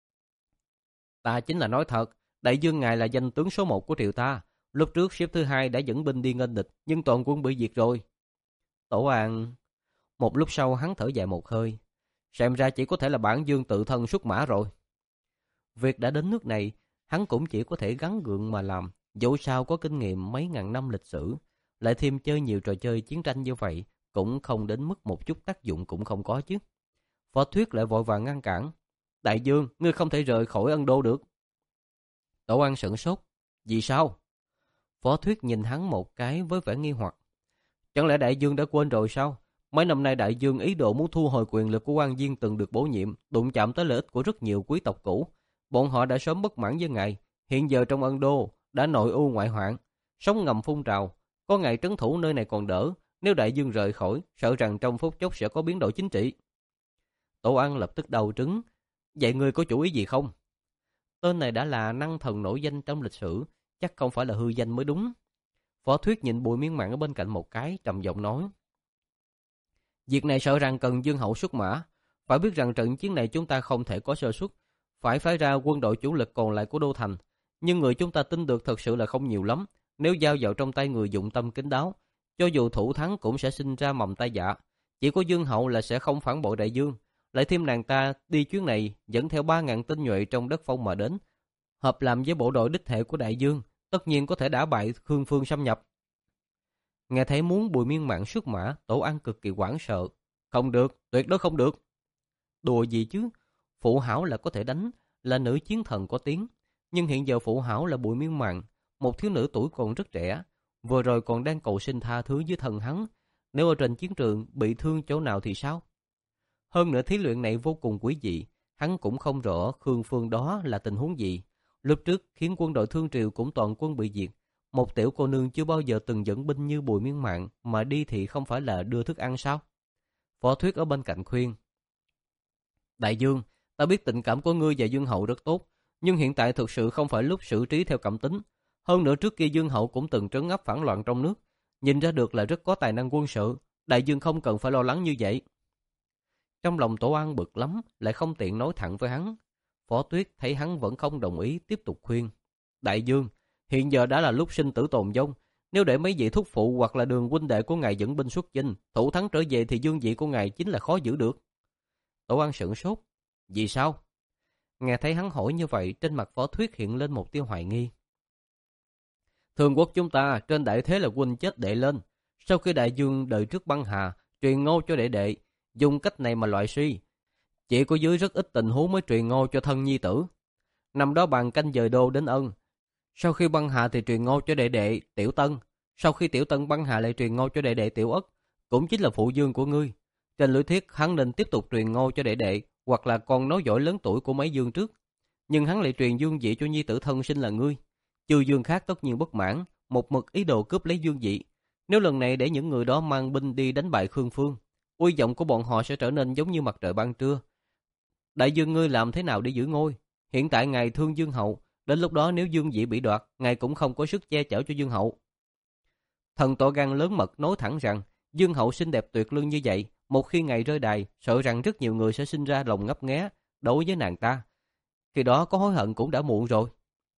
Ta chính là nói thật, Đại Dương ngài là danh tướng số một của triều ta. Lúc trước xếp thứ hai đã dẫn binh đi nghênh địch, nhưng toàn quân bị diệt rồi. Tổ An. Một lúc sau hắn thở dài một hơi. Xem ra chỉ có thể là bản Dương tự thân xuất mã rồi. Việc đã đến nước này, hắn cũng chỉ có thể gắng gượng mà làm. Dẫu sao có kinh nghiệm mấy ngàn năm lịch sử, lại thêm chơi nhiều trò chơi chiến tranh như vậy, cũng không đến mức một chút tác dụng cũng không có chứ. Phó Thuyết lại vội vàng ngăn cản. Đại Dương, ngươi không thể rời khỏi Ân Đô được. Tổ An sửng sốt. Vì sao? Phó Thuyết nhìn hắn một cái với vẻ nghi hoặc. Chẳng lẽ Đại Dương đã quên rồi sao? Mấy năm nay Đại Dương ý đồ muốn thu hồi quyền lực của quan viên từng được bổ nhiệm, đụng chạm tới lợi ích của rất nhiều quý tộc cũ. Bọn họ đã sớm bất mãn với ngài. Hiện giờ trong Ân Đô đã nội ưu ngoại hoạn, sóng ngầm phun trào. Có ngài trấn thủ nơi này còn đỡ. Nếu Đại Dương rời khỏi, sợ rằng trong phút chốc sẽ có biến đổi chính trị. Tổ An lập tức đầu trứng. Vậy ngươi có chủ ý gì không? Tên này đã là năng thần nổi danh trong lịch sử, chắc không phải là hư danh mới đúng. Phó Thuyết nhìn Bùi Miên Mặn ở bên cạnh một cái, trầm giọng nói. Việc này sợ rằng cần Dương hậu xuất mã. Phải biết rằng trận chiến này chúng ta không thể có sơ suất, phải phái ra quân đội chủ lực còn lại của đô thành. Nhưng người chúng ta tin được thật sự là không nhiều lắm. Nếu giao vào trong tay người dụng tâm kín đáo, cho dù thủ thắng cũng sẽ sinh ra mầm tai dạ. Chỉ có Dương hậu là sẽ không phản bội Đại Dương. Lại thêm nàng ta đi chuyến này dẫn theo ba ngàn tinh nhuệ trong đất phong mà đến, hợp làm với bộ đội đích hệ của Đại Dương, tất nhiên có thể đả bại Khương Phương xâm nhập. Nghe thấy muốn Bùi Miên Mặn xuất mã, Tổ An cực kỳ hoảng sợ. Không được, tuyệt đối không được. Đùa gì chứ? Phụ Hảo là có thể đánh, là nữ chiến thần có tiếng. Nhưng hiện giờ Phụ Hảo là Bùi Miên Mặn, một thiếu nữ tuổi còn rất trẻ. vừa rồi còn đang cầu xin tha thứ với thần hắn. Nếu ở trên chiến trường bị thương chỗ nào thì sao? Hơn nữa thí luyện này vô cùng quý dị, hắn cũng không rõ Khương Phương đó là tình huống gì. Lúc trước khiến quân đội Thương Triều cũng toàn quân bị diệt. Một tiểu cô nương chưa bao giờ từng dẫn binh như Bùi Miên Mạn mà đi thì không phải là đưa thức ăn sao? Phó Thuyết ở bên cạnh khuyên. Đại Dương, ta biết tình cảm của ngươi và Dương Hậu rất tốt, nhưng hiện tại thực sự không phải lúc xử trí theo cảm tính. Hơn nữa trước kia Dương Hậu cũng từng trấn áp phản loạn trong nước, nhìn ra được là rất có tài năng quân sự. Đại Dương không cần phải lo lắng như vậy. Trong lòng Tổ An bực lắm, lại không tiện nói thẳng với hắn. Phó Tuyết thấy hắn vẫn không đồng ý, tiếp tục khuyên. Đại Dương, hiện giờ đã là lúc sinh tử tồn vong. Nếu để mấy vị thúc phụ hoặc là Đường huynh đệ của ngài dẫn binh xuất chinh, thủ thắng trở về thì dương vị của ngài chính là khó giữ được. Tổ An sửng sốt. Vì sao? Nghe thấy hắn hỏi như vậy, trên mặt Phó Thuyết hiện lên một tia hoài nghi. Thường quốc chúng ta trên đại thế là huynh chết đệ lên. Sau khi đại dương đời trước băng hà, truyền ngôi cho đệ đệ, dùng cách này mà loại suy. Chỉ có dưới rất ít tình huống mới truyền ngôi cho thân nhi tử. Năm đó bàn canh dời đô đến ân. Sau khi băng hà thì truyền ngôi cho đệ đệ Tiểu Tân. Sau khi Tiểu Tân băng hà lại truyền ngôi cho đệ đệ Tiểu Ất, cũng chính là phụ dương của ngươi. Trên lý thuyết hắn nên tiếp tục truyền ngôi cho đệ đệ, hoặc là con nối dõi lớn tuổi của mấy dương trước. Nhưng hắn lại truyền dương vị cho nhi tử thân sinh là ngươi. Chư dương khác tất nhiên bất mãn, một mực ý đồ cướp lấy dương vị. Nếu lần này để những người đó mang binh đi đánh bại Khương Phương, uy vọng của bọn họ sẽ trở nên giống như mặt trời ban trưa. Đại dương ngươi làm thế nào để giữ ngôi? Hiện tại ngài thương Dương Hậu, đến lúc đó nếu dương vị bị đoạt, ngài cũng không có sức che chở cho Dương Hậu. Thần Tổ Gan lớn mật nói thẳng rằng, Dương Hậu xinh đẹp tuyệt luân như vậy, một khi ngài rơi đài, sợ rằng rất nhiều người sẽ sinh ra lòng ngấp nghé đối với nàng ta. Khi đó có hối hận cũng đã muộn rồi.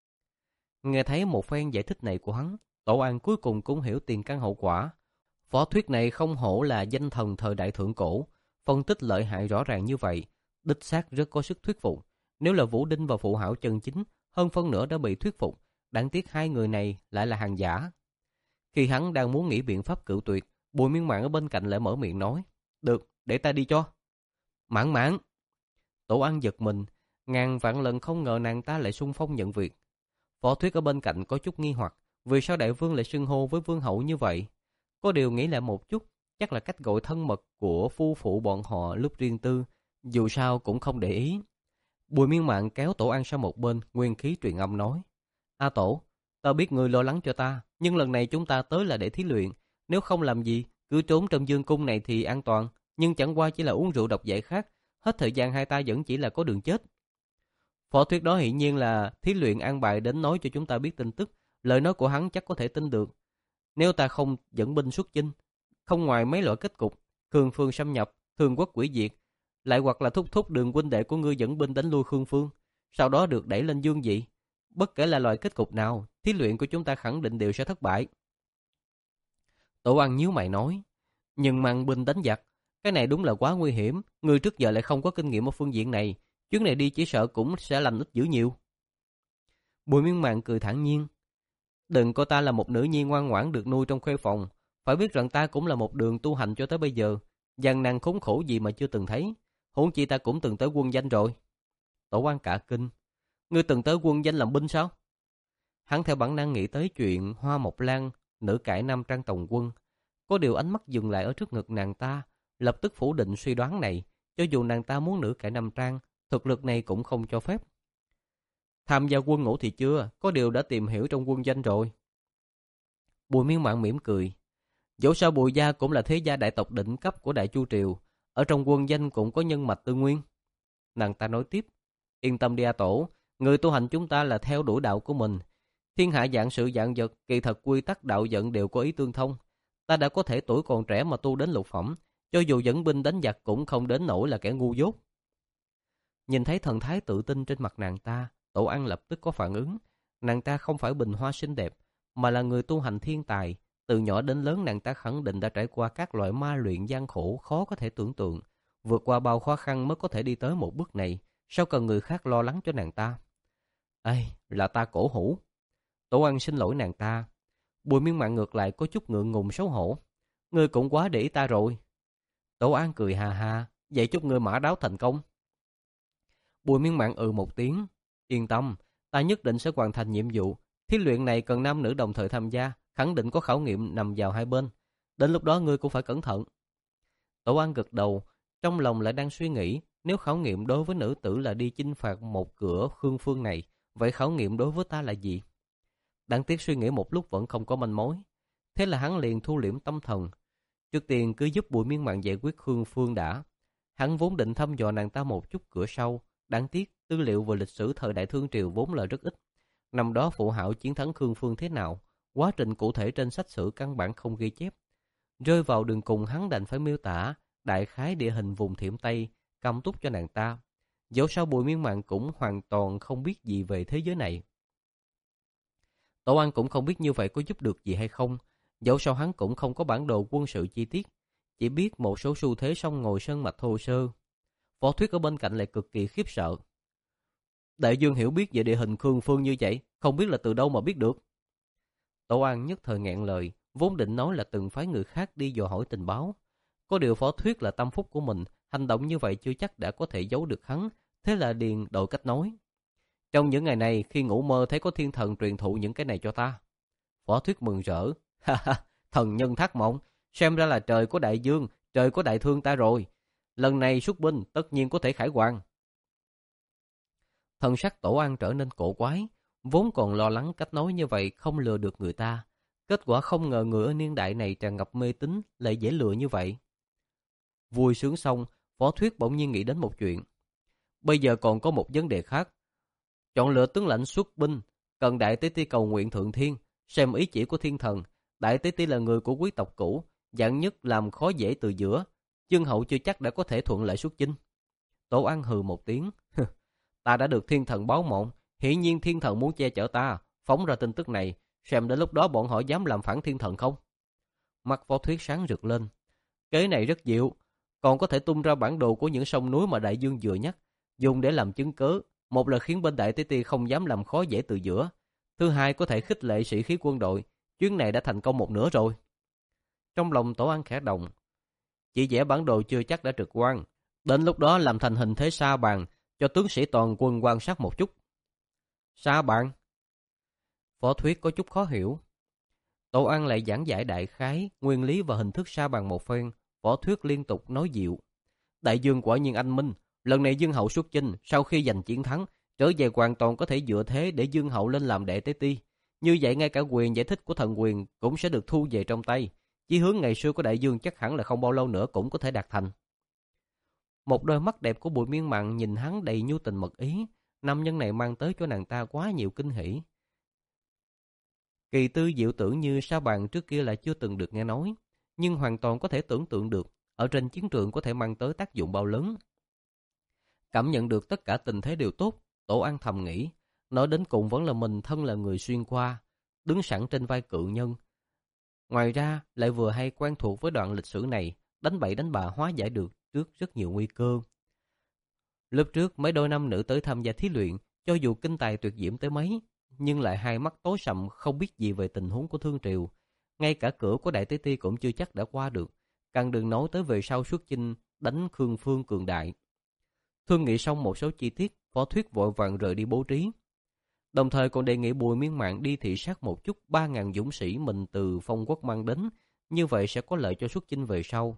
Nghe thấy một phen giải thích này của hắn, Tổ An cuối cùng cũng hiểu tiền căn hậu quả. Phó Thuyết này không hổ là danh thần thời đại thượng cổ, phân tích lợi hại rõ ràng như vậy, đích xác rất có sức thuyết phục. Nếu là Vũ Đinh và Phụ Hảo chân chính, hơn phân nửa đã bị thuyết phục, đáng tiếc hai người này lại là hàng giả. Khi hắn đang muốn nghĩ biện pháp cự tuyệt, Bùi Miên Mạn ở bên cạnh lại mở miệng nói, được, để ta đi cho. Mãn Mãn. Tổ An giật mình, ngàn vạn lần không ngờ nàng ta lại xung phong nhận việc. Phó Thuyết ở bên cạnh có chút nghi hoặc, vì sao đại vương lại xưng hô với vương hậu như vậy? Có điều nghĩ lại một chút, chắc là cách gọi thân mật của phu phụ bọn họ lúc riêng tư, dù sao cũng không để ý. Bùi Miên Mạn kéo Tổ An sang một bên, nguyên khí truyền âm nói, A Tổ, ta biết ngươi lo lắng cho ta, nhưng lần này chúng ta tới là để thí luyện, nếu không làm gì, cứ trốn trong dương cung này thì an toàn, nhưng chẳng qua chỉ là uống rượu độc giải khát, hết thời gian hai ta vẫn chỉ là có đường chết. Phó Thuyết đó hiển nhiên là thí luyện an bài đến nói cho chúng ta biết tin tức, lời nói của hắn chắc có thể tin được. Nếu ta không dẫn binh xuất chinh, không ngoài mấy loại kết cục, Khương Phương xâm nhập, Thương Quốc quỷ diệt, lại hoặc là thúc thúc Đường huynh đệ của ngươi dẫn binh đánh lui Khương Phương, sau đó được đẩy lên dương vị. Bất kể là loại kết cục nào, thí luyện của chúng ta khẳng định đều sẽ thất bại. Tổ An nhíu mày nói, nhưng mang binh đánh giặc, cái này đúng là quá nguy hiểm, ngươi trước giờ lại không có kinh nghiệm ở phương diện này, chuyến này đi chỉ sợ cũng sẽ lành ít dữ nhiều. Bùi Miên Mạn cười thản nhiên, đừng coi ta là một nữ nhi ngoan ngoãn được nuôi trong khuê phòng, phải biết rằng ta cũng là một đường tu hành cho tới bây giờ, gian nan khốn khổ gì mà chưa từng thấy, huống chi ta cũng từng tới quân danh rồi. Tổ An cả kinh, ngươi từng tới quân danh làm binh sao? Hắn theo bản năng nghĩ tới chuyện Hoa Mộc Lan, nữ cải Nam Trang Tòng Quân, có điều ánh mắt dừng lại ở trước ngực nàng ta, lập tức phủ định suy đoán này, cho dù nàng ta muốn nữ cải Nam Trang, thực lực này cũng không cho phép. Tham gia quân ngũ thì chưa, có điều đã tìm hiểu trong quân danh rồi. Bùi Miên Mạn mỉm cười, dẫu sao Bùi gia cũng là thế gia đại tộc đỉnh cấp của Đại Chu Triều, ở trong quân danh cũng có nhân mạch tư nguyên. Nàng ta nói tiếp, yên tâm đi A Tổ, người tu hành chúng ta là theo đuổi đạo của mình. Thiên hạ dạng sự dạng vật, kỳ thật quy tắc đạo vận đều có ý tương thông. Ta đã có thể tuổi còn trẻ mà tu đến lục phẩm, cho dù dẫn binh đánh giặc cũng không đến nỗi là kẻ ngu dốt. Nhìn thấy thần thái tự tin trên mặt nàng ta, Tổ An lập tức có phản ứng. Nàng ta không phải bình hoa xinh đẹp, mà là người tu hành thiên tài. Từ nhỏ đến lớn nàng ta khẳng định đã trải qua các loại ma luyện gian khổ khó có thể tưởng tượng. Vượt qua bao khó khăn mới có thể đi tới một bước này. Sao cần người khác lo lắng cho nàng ta? Ây, là ta cổ hủ. Tổ An xin lỗi nàng ta. Bùi Miên Mạn ngược lại có chút ngượng ngùng xấu hổ. Ngươi cũng quá để ý ta rồi. Tổ An cười hà hà, vậy chúc ngươi mã đáo thành công. Bùi Miên Mạn ừ một tiếng. Yên tâm, ta nhất định sẽ hoàn thành nhiệm vụ. Thí luyện này cần nam nữ đồng thời tham gia, khẳng định có khảo nghiệm nằm vào hai bên. Đến lúc đó ngươi cũng phải cẩn thận. Tổ An gật đầu, trong lòng lại đang suy nghĩ, nếu khảo nghiệm đối với nữ tử là đi chinh phạt một cửa Khương Phương này, vậy khảo nghiệm đối với ta là gì? Đáng tiếc suy nghĩ một lúc vẫn không có manh mối. Thế là hắn liền thu liễm tâm thần. Trước tiên cứ giúp Bùi Miên Mạn giải quyết Khương Phương đã. Hắn vốn định thăm dò nàng ta một chút cửa sau. Đáng tiếc, tư liệu về lịch sử thời Đại Thương Triều vốn là rất ít. Năm đó Phụ Hạo chiến thắng Khương Phương thế nào, quá trình cụ thể trên sách sử căn bản không ghi chép. Rơi vào đường cùng, hắn đành phải miêu tả đại khái địa hình vùng Thiểm Tây, cam túc cho nàng ta. Dẫu sao Bùi Miên Mạn cũng hoàn toàn không biết gì về thế giới này. Tổ An cũng không biết như vậy có giúp được gì hay không. Dẫu sao hắn cũng không có bản đồ quân sự chi tiết, chỉ biết một số xu thế song ngồi sơn mạch thô sơ. Võ Thuyết ở bên cạnh lại cực kỳ khiếp sợ. Đại Dương hiểu biết về địa hình Khương Phương như vậy, không biết là từ đâu mà biết được. Tổ An nhất thời nghẹn lời, vốn định nói là từng phái người khác đi dò hỏi tình báo. Có điều Võ Thuyết là tâm phúc của mình, hành động như vậy chưa chắc đã có thể giấu được hắn, thế là điền đổi cách nói. Trong những ngày này, khi ngủ mơ thấy có thiên thần truyền thụ những cái này cho ta. Võ Thuyết mừng rỡ, ha ha, thần nhân thác mộng, xem ra là trời của Đại Dương, trời của Đại Thương ta rồi. Lần này xuất binh tất nhiên có thể khải hoàn. Thần sắc Tổ An trở nên cổ quái, vốn còn lo lắng cách nói như vậy không lừa được người ta. Kết quả không ngờ người ở niên đại này tràn ngập mê tín lại dễ lừa như vậy. Vui sướng xong, Võ Thuyết bỗng nhiên nghĩ đến một chuyện. Bây giờ còn có một vấn đề khác. Chọn lựa tướng lãnh xuất binh, cần Đại Tế Ti cầu nguyện thượng thiên, xem ý chỉ của thiên thần. Đại Tế Ti là người của quý tộc cũ, dạng nhất làm khó dễ từ giữa. Dương hậu chưa chắc đã có thể thuận lợi xuất chinh. Tổ An hừ một tiếng. Ta đã được thiên thần báo mộng, hiển nhiên thiên thần muốn che chở ta, phóng ra tin tức này, xem đến lúc đó bọn họ dám làm phản thiên thần không? Mắt Võ Thuyết sáng rực lên. Kế này rất diệu, còn có thể tung ra bản đồ của những sông núi mà Đại Dương vừa nhắc, dùng để làm chứng cớ. Một là khiến bên Đại Tế Ti không dám làm khó dễ từ giữa. Thứ hai có thể khích lệ sĩ khí quân đội. Chuyến này đã thành công một nửa rồi. Trong lòng Tổ An khẽ động. Chỉ vẽ bản đồ chưa chắc đã trực quan. Đến lúc đó làm thành hình thế sa bàn, cho tướng sĩ toàn quân quan sát một chút. Sa bàn? Võ Thuyết có chút khó hiểu. Tổ An lại giảng giải đại khái, nguyên lý và hình thức sa bàn một phen. Võ Thuyết liên tục nói dịu. Đại Dương quả nhiên anh minh. Lần này Dương hậu xuất chinh, sau khi giành chiến thắng, trở về hoàn toàn có thể dựa thế để Dương hậu lên làm Đại Tế Ti. Như vậy ngay cả quyền giải thích của thần quyền cũng sẽ được thu về trong tay. Chí hướng ngày xưa của Đại Dương chắc hẳn là không bao lâu nữa cũng có thể đạt thành. Một đôi mắt đẹp của Bùi Miên Mạn nhìn hắn đầy nhu tình mật ý. Nam nhân này mang tới cho nàng ta quá nhiều kinh hỉ. Kỳ tư diệu tưởng như sa bàn trước kia là chưa từng được nghe nói, nhưng hoàn toàn có thể tưởng tượng được ở trên chiến trường có thể mang tới tác dụng bao lớn. Cảm nhận được tất cả tình thế đều tốt, Tổ An thầm nghĩ, nói đến cùng vẫn là mình thân là người xuyên qua, đứng sẵn trên vai cự nhân. Ngoài ra lại vừa hay quen thuộc với đoạn lịch sử này, đánh bậy đánh bạ hóa giải được trước rất nhiều nguy cơ. Lúc trước mấy đôi nam nữ tới tham gia thí luyện, cho dù kinh tài tuyệt diễm tới mấy, nhưng lại hai mắt tối sầm không biết gì về tình huống của Thương Triều. Ngay cả cửa của Đại Tế Ti cũng chưa chắc đã qua được, càng đừng nói tới về sau xuất chinh đánh Khương Phương cường đại. Thương nghị xong một số chi tiết, Võ Thuyết vội vàng rời đi bố trí. Đồng thời còn đề nghị Bùi Miên Mạn đi thị sát một chút ba ngàn dũng sĩ mình từ Phong Quốc mang đến, như vậy sẽ có lợi cho xuất chinh về sau.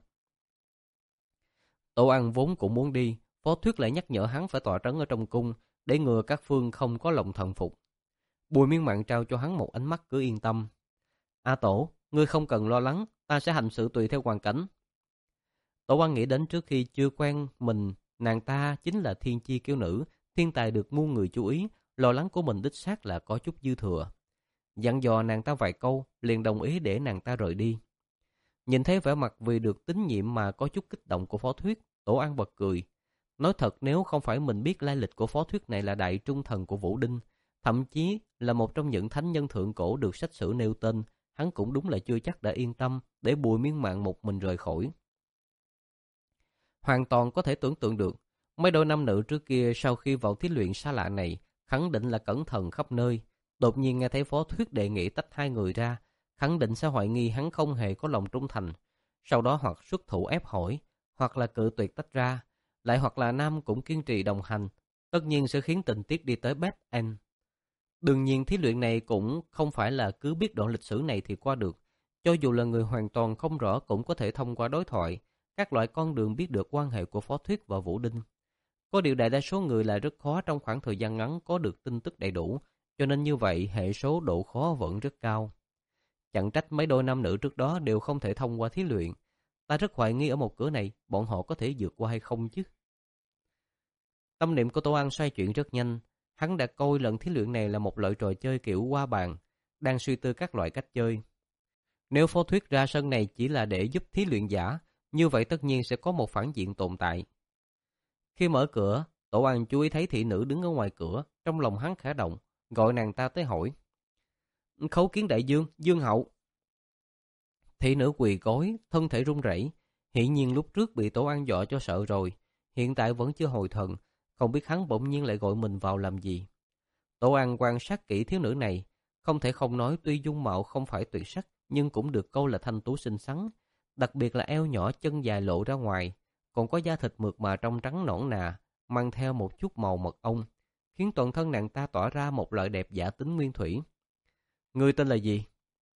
Tổ An vốn cũng muốn đi, Võ Thuyết lại nhắc nhở hắn phải tọa trấn ở trong cung, để ngừa các phương không có lòng thần phục. Bùi Miên Mạn trao cho hắn một ánh mắt cứ yên tâm. A Tổ, ngươi không cần lo lắng, ta sẽ hành sự tùy theo hoàn cảnh. Tổ An nghĩ đến trước khi chưa quen mình, nàng ta chính là thiên chi kiêu nữ, thiên tài được muôn người chú ý, lo lắng của mình đích xác là có chút dư thừa. Dặn dò nàng ta vài câu, liền đồng ý để nàng ta rời đi. Nhìn thấy vẻ mặt vì được tín nhiệm mà có chút kích động của Phó Thuyết, Tổ An bật cười. Nói thật, nếu không phải mình biết lai lịch của Phó Thuyết này là đại trung thần của Vũ Đinh, thậm chí là một trong những thánh nhân thượng cổ được sách sử nêu tên, hắn cũng đúng là chưa chắc đã yên tâm để Bùi Miên Mạn một mình rời khỏi. Hoàn toàn có thể tưởng tượng được, mấy đôi nam nữ trước kia sau khi vào thí luyện xa lạ này, khẳng định là cẩn thận khắp nơi. Đột nhiên nghe thấy Phó Thuyết đề nghị tách hai người ra, khẳng định sẽ hoài nghi hắn không hề có lòng trung thành. Sau đó hoặc xuất thủ ép hỏi, hoặc là cự tuyệt tách ra, lại hoặc là nam cũng kiên trì đồng hành, tất nhiên sẽ khiến tình tiết đi tới bad end. Đương nhiên thí luyện này cũng không phải là cứ biết đoạn lịch sử này thì qua được. Cho dù là người hoàn toàn không rõ cũng có thể thông qua đối thoại, các loại con đường biết được quan hệ của Phó Thuyết và Vũ Đinh. Có điều đại đa số người là rất khó trong khoảng thời gian ngắn có được tin tức đầy đủ, cho nên như vậy hệ số độ khó vẫn rất cao. Chẳng trách mấy đôi nam nữ trước đó đều không thể thông qua thí luyện. Ta rất hoài nghi ở một cửa này, bọn họ có thể vượt qua hay không chứ? Tâm niệm của Tô An xoay chuyển rất nhanh. Hắn đã coi lần thí luyện này là một loại trò chơi kiểu qua bàn, đang suy tư các loại cách chơi. Nếu Phó Thuyết ra sân này chỉ là để giúp thí luyện giả, như vậy tất nhiên sẽ có một phản diện tồn tại. Khi mở cửa, Tổ An chú ý thấy thị nữ đứng ở ngoài cửa, trong lòng hắn khẽ động, gọi nàng ta tới hỏi. Khấu kiến đại dương, Dương hậu. Thị nữ quỳ gối, thân thể run rẩy, hiển nhiên lúc trước bị Tổ An dọa cho sợ rồi, hiện tại vẫn chưa hồi thần, không biết hắn bỗng nhiên lại gọi mình vào làm gì. Tổ An quan sát kỹ thiếu nữ này, không thể không nói tuy dung mạo không phải tuyệt sắc, nhưng cũng được câu là thanh tú xinh xắn, đặc biệt là eo nhỏ chân dài lộ ra ngoài, còn có da thịt mượt mà trong trắng nõn nà, mang theo một chút màu mật ong, khiến toàn thân nàng ta tỏa ra một loại đẹp giả tính nguyên thủy. Ngươi tên là gì?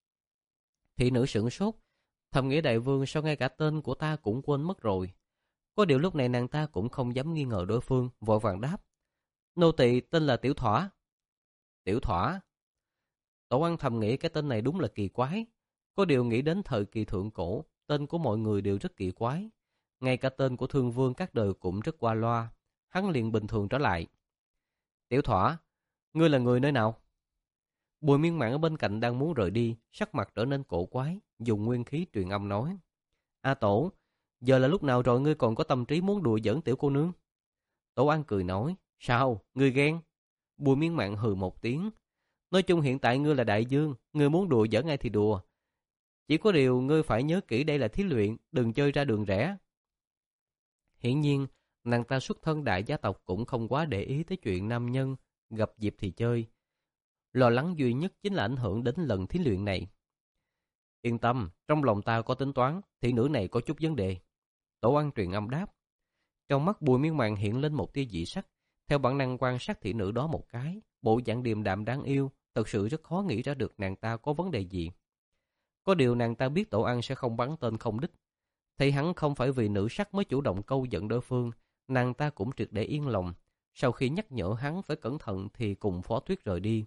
Thị nữ sửng sốt, thầm nghĩ đại vương sao ngay cả tên của ta cũng quên mất rồi. Có điều lúc này nàng ta cũng không dám nghi ngờ đối phương, vội vàng đáp. Nô tỳ tên là Tiểu Thỏa. Tiểu Thỏa. Tổ An thầm nghĩ cái tên này đúng là kỳ quái. Có điều nghĩ đến thời kỳ thượng cổ, tên của mọi người đều rất kỳ quái. Ngay cả tên của thương vương các đời cũng rất qua loa. Hắn liền bình thường trở lại. Tiểu Thỏa, ngươi là người nơi nào? Bùi Miên Mạn ở bên cạnh đang muốn rời đi, sắc mặt trở nên cổ quái, dùng nguyên khí truyền âm nói. A Tổ, giờ là lúc nào rồi ngươi còn có tâm trí muốn đùa giỡn tiểu cô nương? Tổ An cười nói, sao, ngươi ghen? Bùi Miên Mạn hừ một tiếng. Nói chung hiện tại ngươi là đại dương, ngươi muốn đùa giỡn ai thì đùa. Chỉ có điều ngươi phải nhớ kỹ đây là thí luyện, đừng chơi ra đường rẽ. Hiển nhiên, nàng ta xuất thân đại gia tộc cũng không quá để ý tới chuyện nam nhân, gặp dịp thì chơi. Lo lắng duy nhất chính là ảnh hưởng đến lần thí luyện này. Yên tâm, trong lòng ta có tính toán, thị nữ này có chút vấn đề. Tổ An truyền âm đáp. Trong mắt Bùi Miên Mạn hiện lên một tia dị sắc, theo bản năng quan sát thị nữ đó một cái, bộ dạng điềm đạm đáng yêu, thật sự rất khó nghĩ ra được nàng ta có vấn đề gì. Có điều nàng ta biết Tổ An sẽ không bắn tên không đích. Thấy hắn không phải vì nữ sắc mới chủ động câu giận đối phương, nàng ta cũng triệt để yên lòng. Sau khi nhắc nhở hắn phải cẩn thận thì cùng Phó Thuyết rời đi.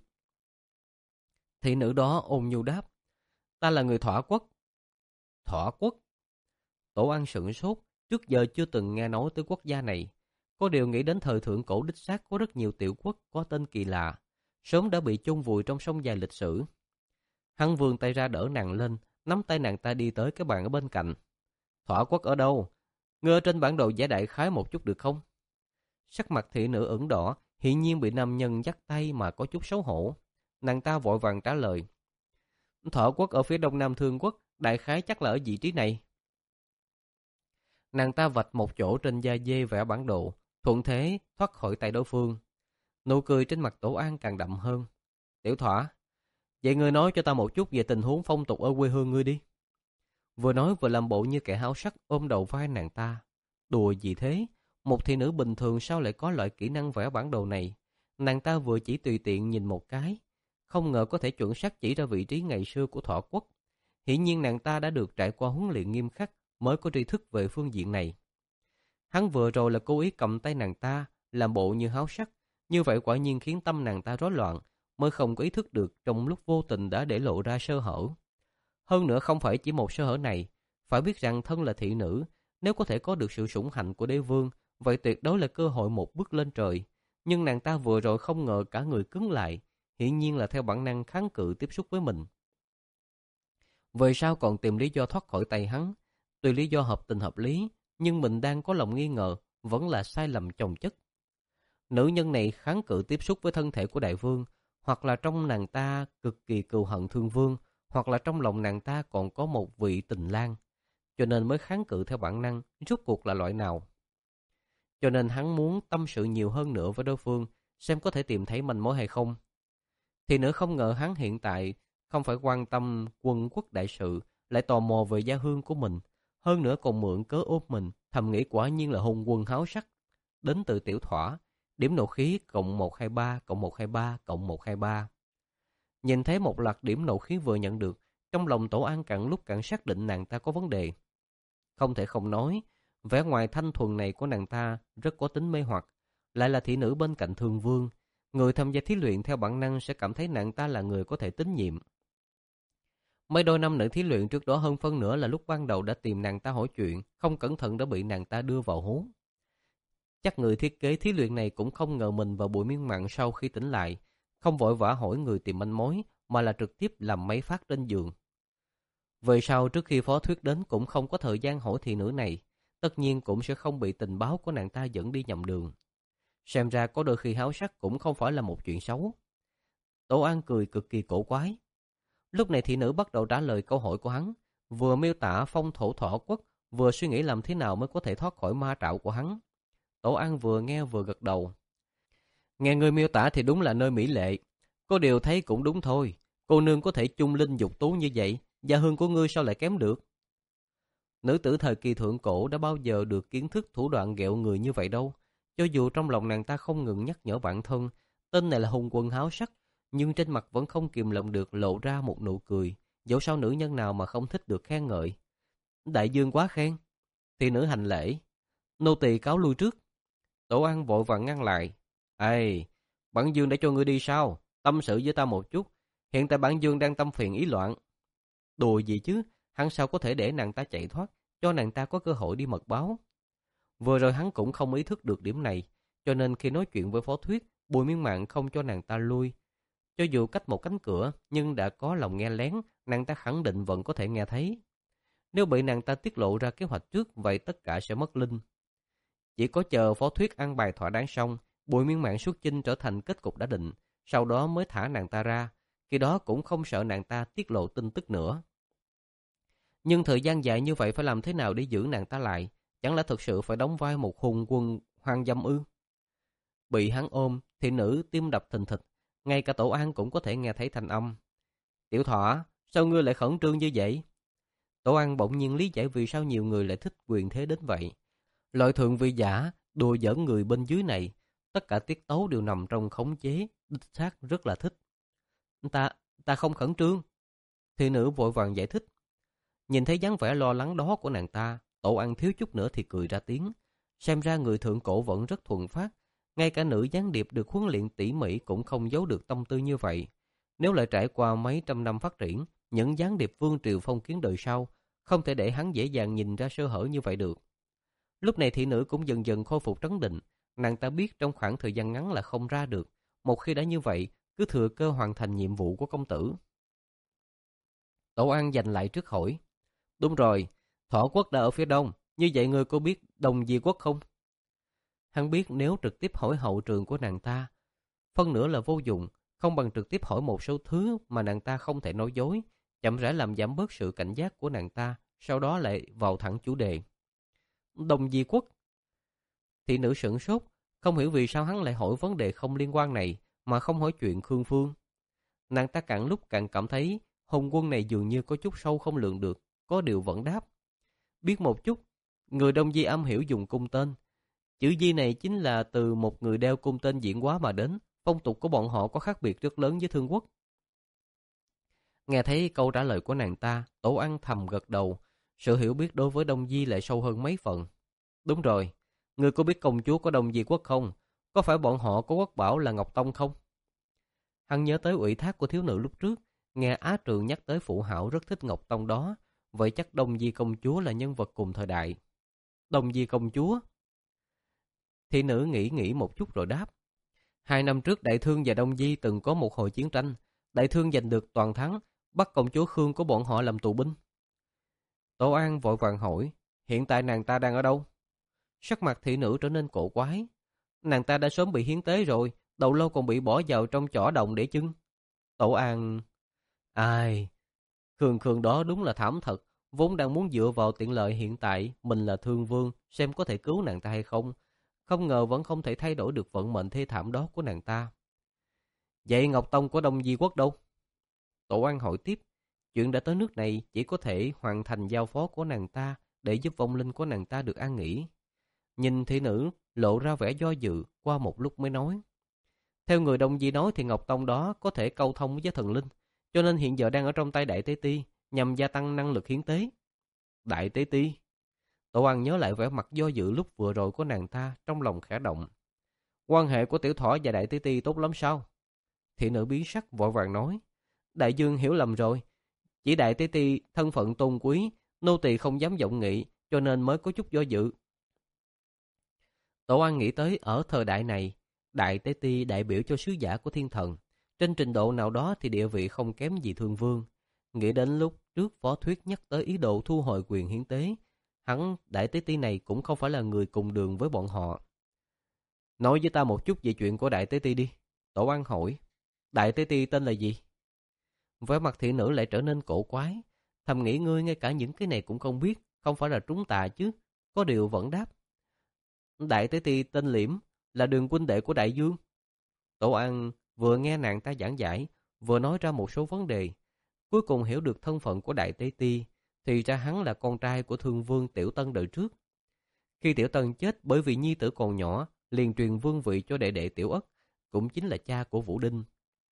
Thị nữ đó ôn nhu đáp. Ta là người Thỏa Quốc. Thỏa Quốc? Tổ An sửng sốt, trước giờ chưa từng nghe nói tới quốc gia này. Có điều nghĩ đến thời thượng cổ đích xác có rất nhiều tiểu quốc có tên kỳ lạ, sớm đã bị chôn vùi trong sông dài lịch sử. Hắn vươn tay ra đỡ nàng lên, nắm tay nàng ta đi tới cái bàn ở bên cạnh. Thỏa Quốc ở đâu? Ngươi ở trên bản đồ giải đại khái một chút được không? Sắc mặt thị nữ ửng đỏ, hiển nhiên bị nam nhân dắt tay mà có chút xấu hổ. Nàng ta vội vàng trả lời. Thỏa Quốc ở phía đông nam Thương Quốc, đại khái chắc là ở vị trí này. Nàng ta vạch một chỗ trên da dê vẽ bản đồ, thuận thế thoát khỏi tay đối phương. Nụ cười trên mặt Tổ An càng đậm hơn. Tiểu Thỏa, vậy ngươi nói cho ta một chút về tình huống phong tục ở quê hương ngươi đi. Vừa nói vừa làm bộ như kẻ háo sắc ôm đầu vai nàng ta. Đùa gì thế? Một thị nữ bình thường sao lại có loại kỹ năng vẽ bản đồ này? Nàng ta vừa chỉ tùy tiện nhìn một cái, không ngờ có thể chuẩn xác chỉ ra vị trí ngày xưa của Thỏa Quốc. Hiển nhiên nàng ta đã được trải qua huấn luyện nghiêm khắc mới có tri thức về phương diện này. Hắn vừa rồi là cố ý cầm tay nàng ta, làm bộ như háo sắc, như vậy quả nhiên khiến tâm nàng ta rối loạn, mới không có ý thức được trong lúc vô tình đã để lộ ra sơ hở. Hơn nữa không phải chỉ một sơ hở này, phải biết rằng thân là thị nữ, nếu có thể có được sự sủng hạnh của đế vương, vậy tuyệt đối là cơ hội một bước lên trời. Nhưng nàng ta vừa rồi không ngờ cả người cứng lại, hiển nhiên là theo bản năng kháng cự tiếp xúc với mình. Về sau còn tìm lý do thoát khỏi tay hắn, tuy lý do hợp tình hợp lý, nhưng mình đang có lòng nghi ngờ, vẫn là sai lầm chồng chất. Nữ nhân này kháng cự tiếp xúc với thân thể của đại vương, hoặc là trong nàng ta cực kỳ cừu hận thương vương, hoặc là trong lòng nàng ta còn có một vị tình lang, cho nên mới kháng cự theo bản năng. Rốt cuộc là loại nào? Cho nên hắn muốn tâm sự nhiều hơn nữa với đối phương, xem có thể tìm thấy manh mối hay không. Thì nữa không ngờ hắn hiện tại không phải quan tâm quân quốc đại sự, lại tò mò về gia hương của mình, hơn nữa còn mượn cớ ôm mình, thầm nghĩ quả nhiên là hùng quân háo sắc. Đến từ Tiểu Thỏa, điểm nộ khí cộng một hai ba cộng một hai ba cộng một hai ba. Nhìn thấy một loạt điểm nộ khí vừa nhận được, trong lòng Tổ An càng lúc càng xác định nàng ta có vấn đề. Không thể không nói, vẻ ngoài thanh thuần này của nàng ta rất có tính mê hoặc, lại là thị nữ bên cạnh Thương Vương. Người tham gia thí luyện theo bản năng sẽ cảm thấy nàng ta là người có thể tín nhiệm. Mấy đôi nam nữ thí luyện trước đó hơn phân nửa là lúc ban đầu đã tìm nàng ta hỏi chuyện, không cẩn thận đã bị nàng ta đưa vào hố. Chắc người thiết kế thí luyện này cũng không ngờ mình vào buổi miên mặn sau khi tỉnh lại, không vội vã hỏi người tìm manh mối, mà là trực tiếp làm mấy phát trên giường. Về sau trước khi Phó Thuyết đến cũng không có thời gian hỏi thị nữ này, tất nhiên cũng sẽ không bị tình báo của nàng ta dẫn đi nhầm đường. Xem ra có đôi khi háo sắc cũng không phải là một chuyện xấu. Tổ An cười cực kỳ cổ quái. Lúc này thị nữ bắt đầu trả lời câu hỏi của hắn, vừa miêu tả phong thổ thọ quốc, vừa suy nghĩ làm thế nào mới có thể thoát khỏi ma trạo của hắn. Tổ An vừa nghe vừa gật đầu. Nghe người miêu tả thì đúng là nơi mỹ lệ. Có điều thấy cũng đúng thôi. Cô nương có thể chung linh dục tú như vậy, gia hương của ngươi sao lại kém được? Nữ tử thời kỳ thượng cổ đã bao giờ được kiến thức thủ đoạn ghẹo người như vậy đâu. Cho dù trong lòng nàng ta không ngừng nhắc nhở bản thân, tên này là hùng quân háo sắc, nhưng trên mặt vẫn không kìm lòng được lộ ra một nụ cười. Dẫu sao nữ nhân nào mà không thích được khen ngợi. Đại dương quá khen. Thì nữ hành lễ. Nô tỳ cáo lui trước. Tổ An vội vàng ngăn lại. Ê, bản dương đã cho ngươi đi sao? Tâm sự với ta một chút. Hiện tại bản dương đang tâm phiền ý loạn. Đùa gì chứ, hắn sao có thể để nàng ta chạy thoát, cho nàng ta có cơ hội đi mật báo. Vừa rồi hắn cũng không ý thức được điểm này, cho nên khi nói chuyện với Phó Thuyết, Bùi Miên Mạn không cho nàng ta lui. Cho dù cách một cánh cửa, nhưng đã có lòng nghe lén, nàng ta khẳng định vẫn có thể nghe thấy. Nếu bị nàng ta tiết lộ ra kế hoạch trước, vậy tất cả sẽ mất linh. Chỉ có chờ Phó Thuyết ăn bài thỏa đáng xong, Bùi Miên Mạn xuất chinh trở thành kết cục đã định, sau đó mới thả nàng ta ra. Khi đó cũng không sợ nàng ta tiết lộ tin tức nữa. Nhưng thời gian dài như vậy phải làm thế nào để giữ nàng ta lại? Chẳng lẽ thực sự phải đóng vai một hùng quân hoang dâm ư? Bị hắn ôm, thị nữ tim đập thình thịch, ngay cả Tổ An cũng có thể nghe thấy thanh âm. Tiểu Thỏa, sao ngươi lại khẩn trương như vậy? Tổ An bỗng nhiên lý giải vì sao nhiều người lại thích quyền thế đến vậy. Loại thượng vị giả, đùa giỡn người bên dưới này, tất cả tiết tấu đều nằm trong khống chế, đích xác rất là thích. Ta, ta không khẩn trương. Thị nữ vội vàng giải thích. Nhìn thấy dáng vẻ lo lắng đó của nàng ta, Tổ An thiếu chút nữa thì cười ra tiếng. Xem ra người thượng cổ vẫn rất thuần phát. Ngay cả nữ gián điệp được huấn luyện tỉ mỉ cũng không giấu được tâm tư như vậy. Nếu lại trải qua mấy trăm năm phát triển, những gián điệp vương triều phong kiến đời sau, không thể để hắn dễ dàng nhìn ra sơ hở như vậy được. Lúc này thị nữ cũng dần dần khôi phục trấn định. Nàng ta biết trong khoảng thời gian ngắn là không ra được. Một khi đã như vậy, cứ thừa cơ hoàn thành nhiệm vụ của công tử. Tổ An giành lại trước hỏi. Đúng rồi, Thọ quốc đã ở phía đông, như vậy ngươi có biết Đông Di quốc không? Hắn biết nếu trực tiếp hỏi hậu trường của nàng ta, phân nửa là vô dụng, không bằng trực tiếp hỏi một số thứ mà nàng ta không thể nói dối, chậm rãi làm giảm bớt sự cảnh giác của nàng ta, sau đó lại vào thẳng chủ đề. Đông Di quốc. Thị nữ sửng sốt, không hiểu vì sao hắn lại hỏi vấn đề không liên quan này, mà không hỏi chuyện Khương Phương. Nàng ta càng lúc càng cảm thấy hùng quân này dường như có chút sâu không lường được, có điều vẫn đáp. Biết một chút, người Đông Di am hiểu dùng cung tên. Chữ Di này chính là từ một người đeo cung tên diễn hóa mà đến, phong tục của bọn họ có khác biệt rất lớn với Thương quốc. Nghe thấy câu trả lời của nàng ta, Tổ An thầm gật đầu, sự hiểu biết đối với Đông Di lại sâu hơn mấy phần. Đúng rồi, ngươi có biết công chúa của Đông Di quốc không? Có phải bọn họ có quốc bảo là Ngọc Tông không? Hắn nhớ tới ủy thác của thiếu nữ lúc trước, nghe Á Trường nhắc tới phụ hảo rất thích Ngọc Tông đó, vậy chắc Đông Di công chúa là nhân vật cùng thời đại. Đông Di công chúa? Thị nữ nghĩ nghĩ một chút rồi đáp. Hai năm trước Đại Thương và Đông Di từng có một hồi chiến tranh, Đại Thương giành được toàn thắng, bắt công chúa Khương của bọn họ làm tù binh. Tổ An vội vàng hỏi, hiện tại nàng ta đang ở đâu? Sắc mặt thị nữ trở nên cổ quái. Nàng ta đã sớm bị hiến tế rồi, đầu lâu còn bị bỏ vào trong chõ đồng để chưng. Tổ An... Ai... Khương Khương đó đúng là thảm thật, vốn đang muốn dựa vào tiện lợi hiện tại, mình là thương vương, xem có thể cứu nàng ta hay không. Không ngờ vẫn không thể thay đổi được vận mệnh thê thảm đó của nàng ta. Vậy Ngọc Tông của Đông Di quốc đâu? Tổ An hỏi tiếp, chuyện đã tới nước này chỉ có thể hoàn thành giao phó của nàng ta để giúp vong linh của nàng ta được an nghỉ. Nhìn thị nữ lộ ra vẻ do dự, qua một lúc mới nói. Theo người Đông Di nói thì Ngọc Tông đó có thể câu thông với thần linh, cho nên hiện giờ đang ở trong tay Đại Tế Ti, nhằm gia tăng năng lực hiến tế. Đại Tế Ti? Tổ An nhớ lại vẻ mặt do dự lúc vừa rồi của nàng ta, trong lòng khẽ động. Quan hệ của Tiểu Thỏ và Đại Tế Ti tốt lắm sao? Thị nữ biến sắc vội vàng nói. Đại dương hiểu lầm rồi. Chỉ Đại Tế Ti thân phận tôn quý, nô tỳ không dám vọng nghị, cho nên mới có chút do dự. Tổ An nghĩ tới ở thời đại này, Đại Tế Ti đại biểu cho sứ giả của thiên thần. Trên trình độ nào đó thì địa vị không kém gì Thương Vương. Nghĩ đến lúc trước Phó Thuyết nhắc tới ý đồ thu hồi quyền hiến tế, hắn Đại Tế Ti này cũng không phải là người cùng đường với bọn họ. Nói với ta một chút về chuyện của Đại Tế Ti đi. Tổ An hỏi. Đại Tế Ti tên là gì? Vẻ mặt thị nữ lại trở nên cổ quái. Thầm nghĩ ngươi ngay cả những cái này cũng không biết, không phải là trúng tà chứ. Có điều vẫn đáp. Đại Tế Ti tên Liễm, là đường huynh đệ của Đại Dương. Tổ An vừa nghe nàng ta giảng giải, vừa nói ra một số vấn đề. Cuối cùng hiểu được thân phận của Đại Tế Ti, thì ra hắn là con trai của Thương Vương Tiểu Tân đời trước. Khi Tiểu Tân chết bởi vì nhi tử còn nhỏ, liền truyền vương vị cho đệ đệ Tiểu Ất, cũng chính là cha của Vũ Đinh.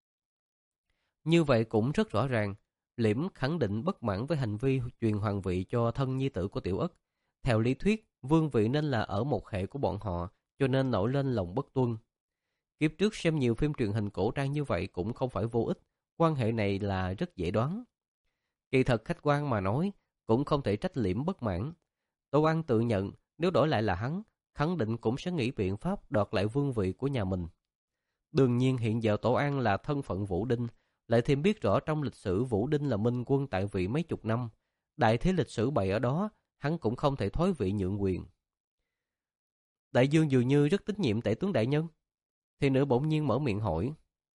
Như vậy cũng rất rõ ràng, Liễm khẳng định bất mãn với hành vi truyền hoàng vị cho thân nhi tử của Tiểu Ất. Theo lý thuyết, vương vị nên là ở một hệ của bọn họ, cho nên nổi lên lòng bất tuân. Kiếp trước xem nhiều phim truyền hình cổ trang như vậy cũng không phải vô ích, quan hệ này là rất dễ đoán. Kỳ thật khách quan mà nói, cũng không thể trách Liễm bất mãn. Tô An tự nhận, nếu đổi lại là hắn, khẳng định cũng sẽ nghĩ biện pháp đoạt lại vương vị của nhà mình. Đương nhiên hiện giờ Tổ An là thân phận Vũ Đinh, lại thêm biết rõ trong lịch sử Vũ Đinh là minh quân tại vị mấy chục năm. Đại thế lịch sử bày ở đó, hắn cũng không thể thoái vị nhượng quyền. Đại Dương dường như rất tín nhiệm Tể tướng đại nhân. Thì nữ bỗng nhiên mở miệng hỏi.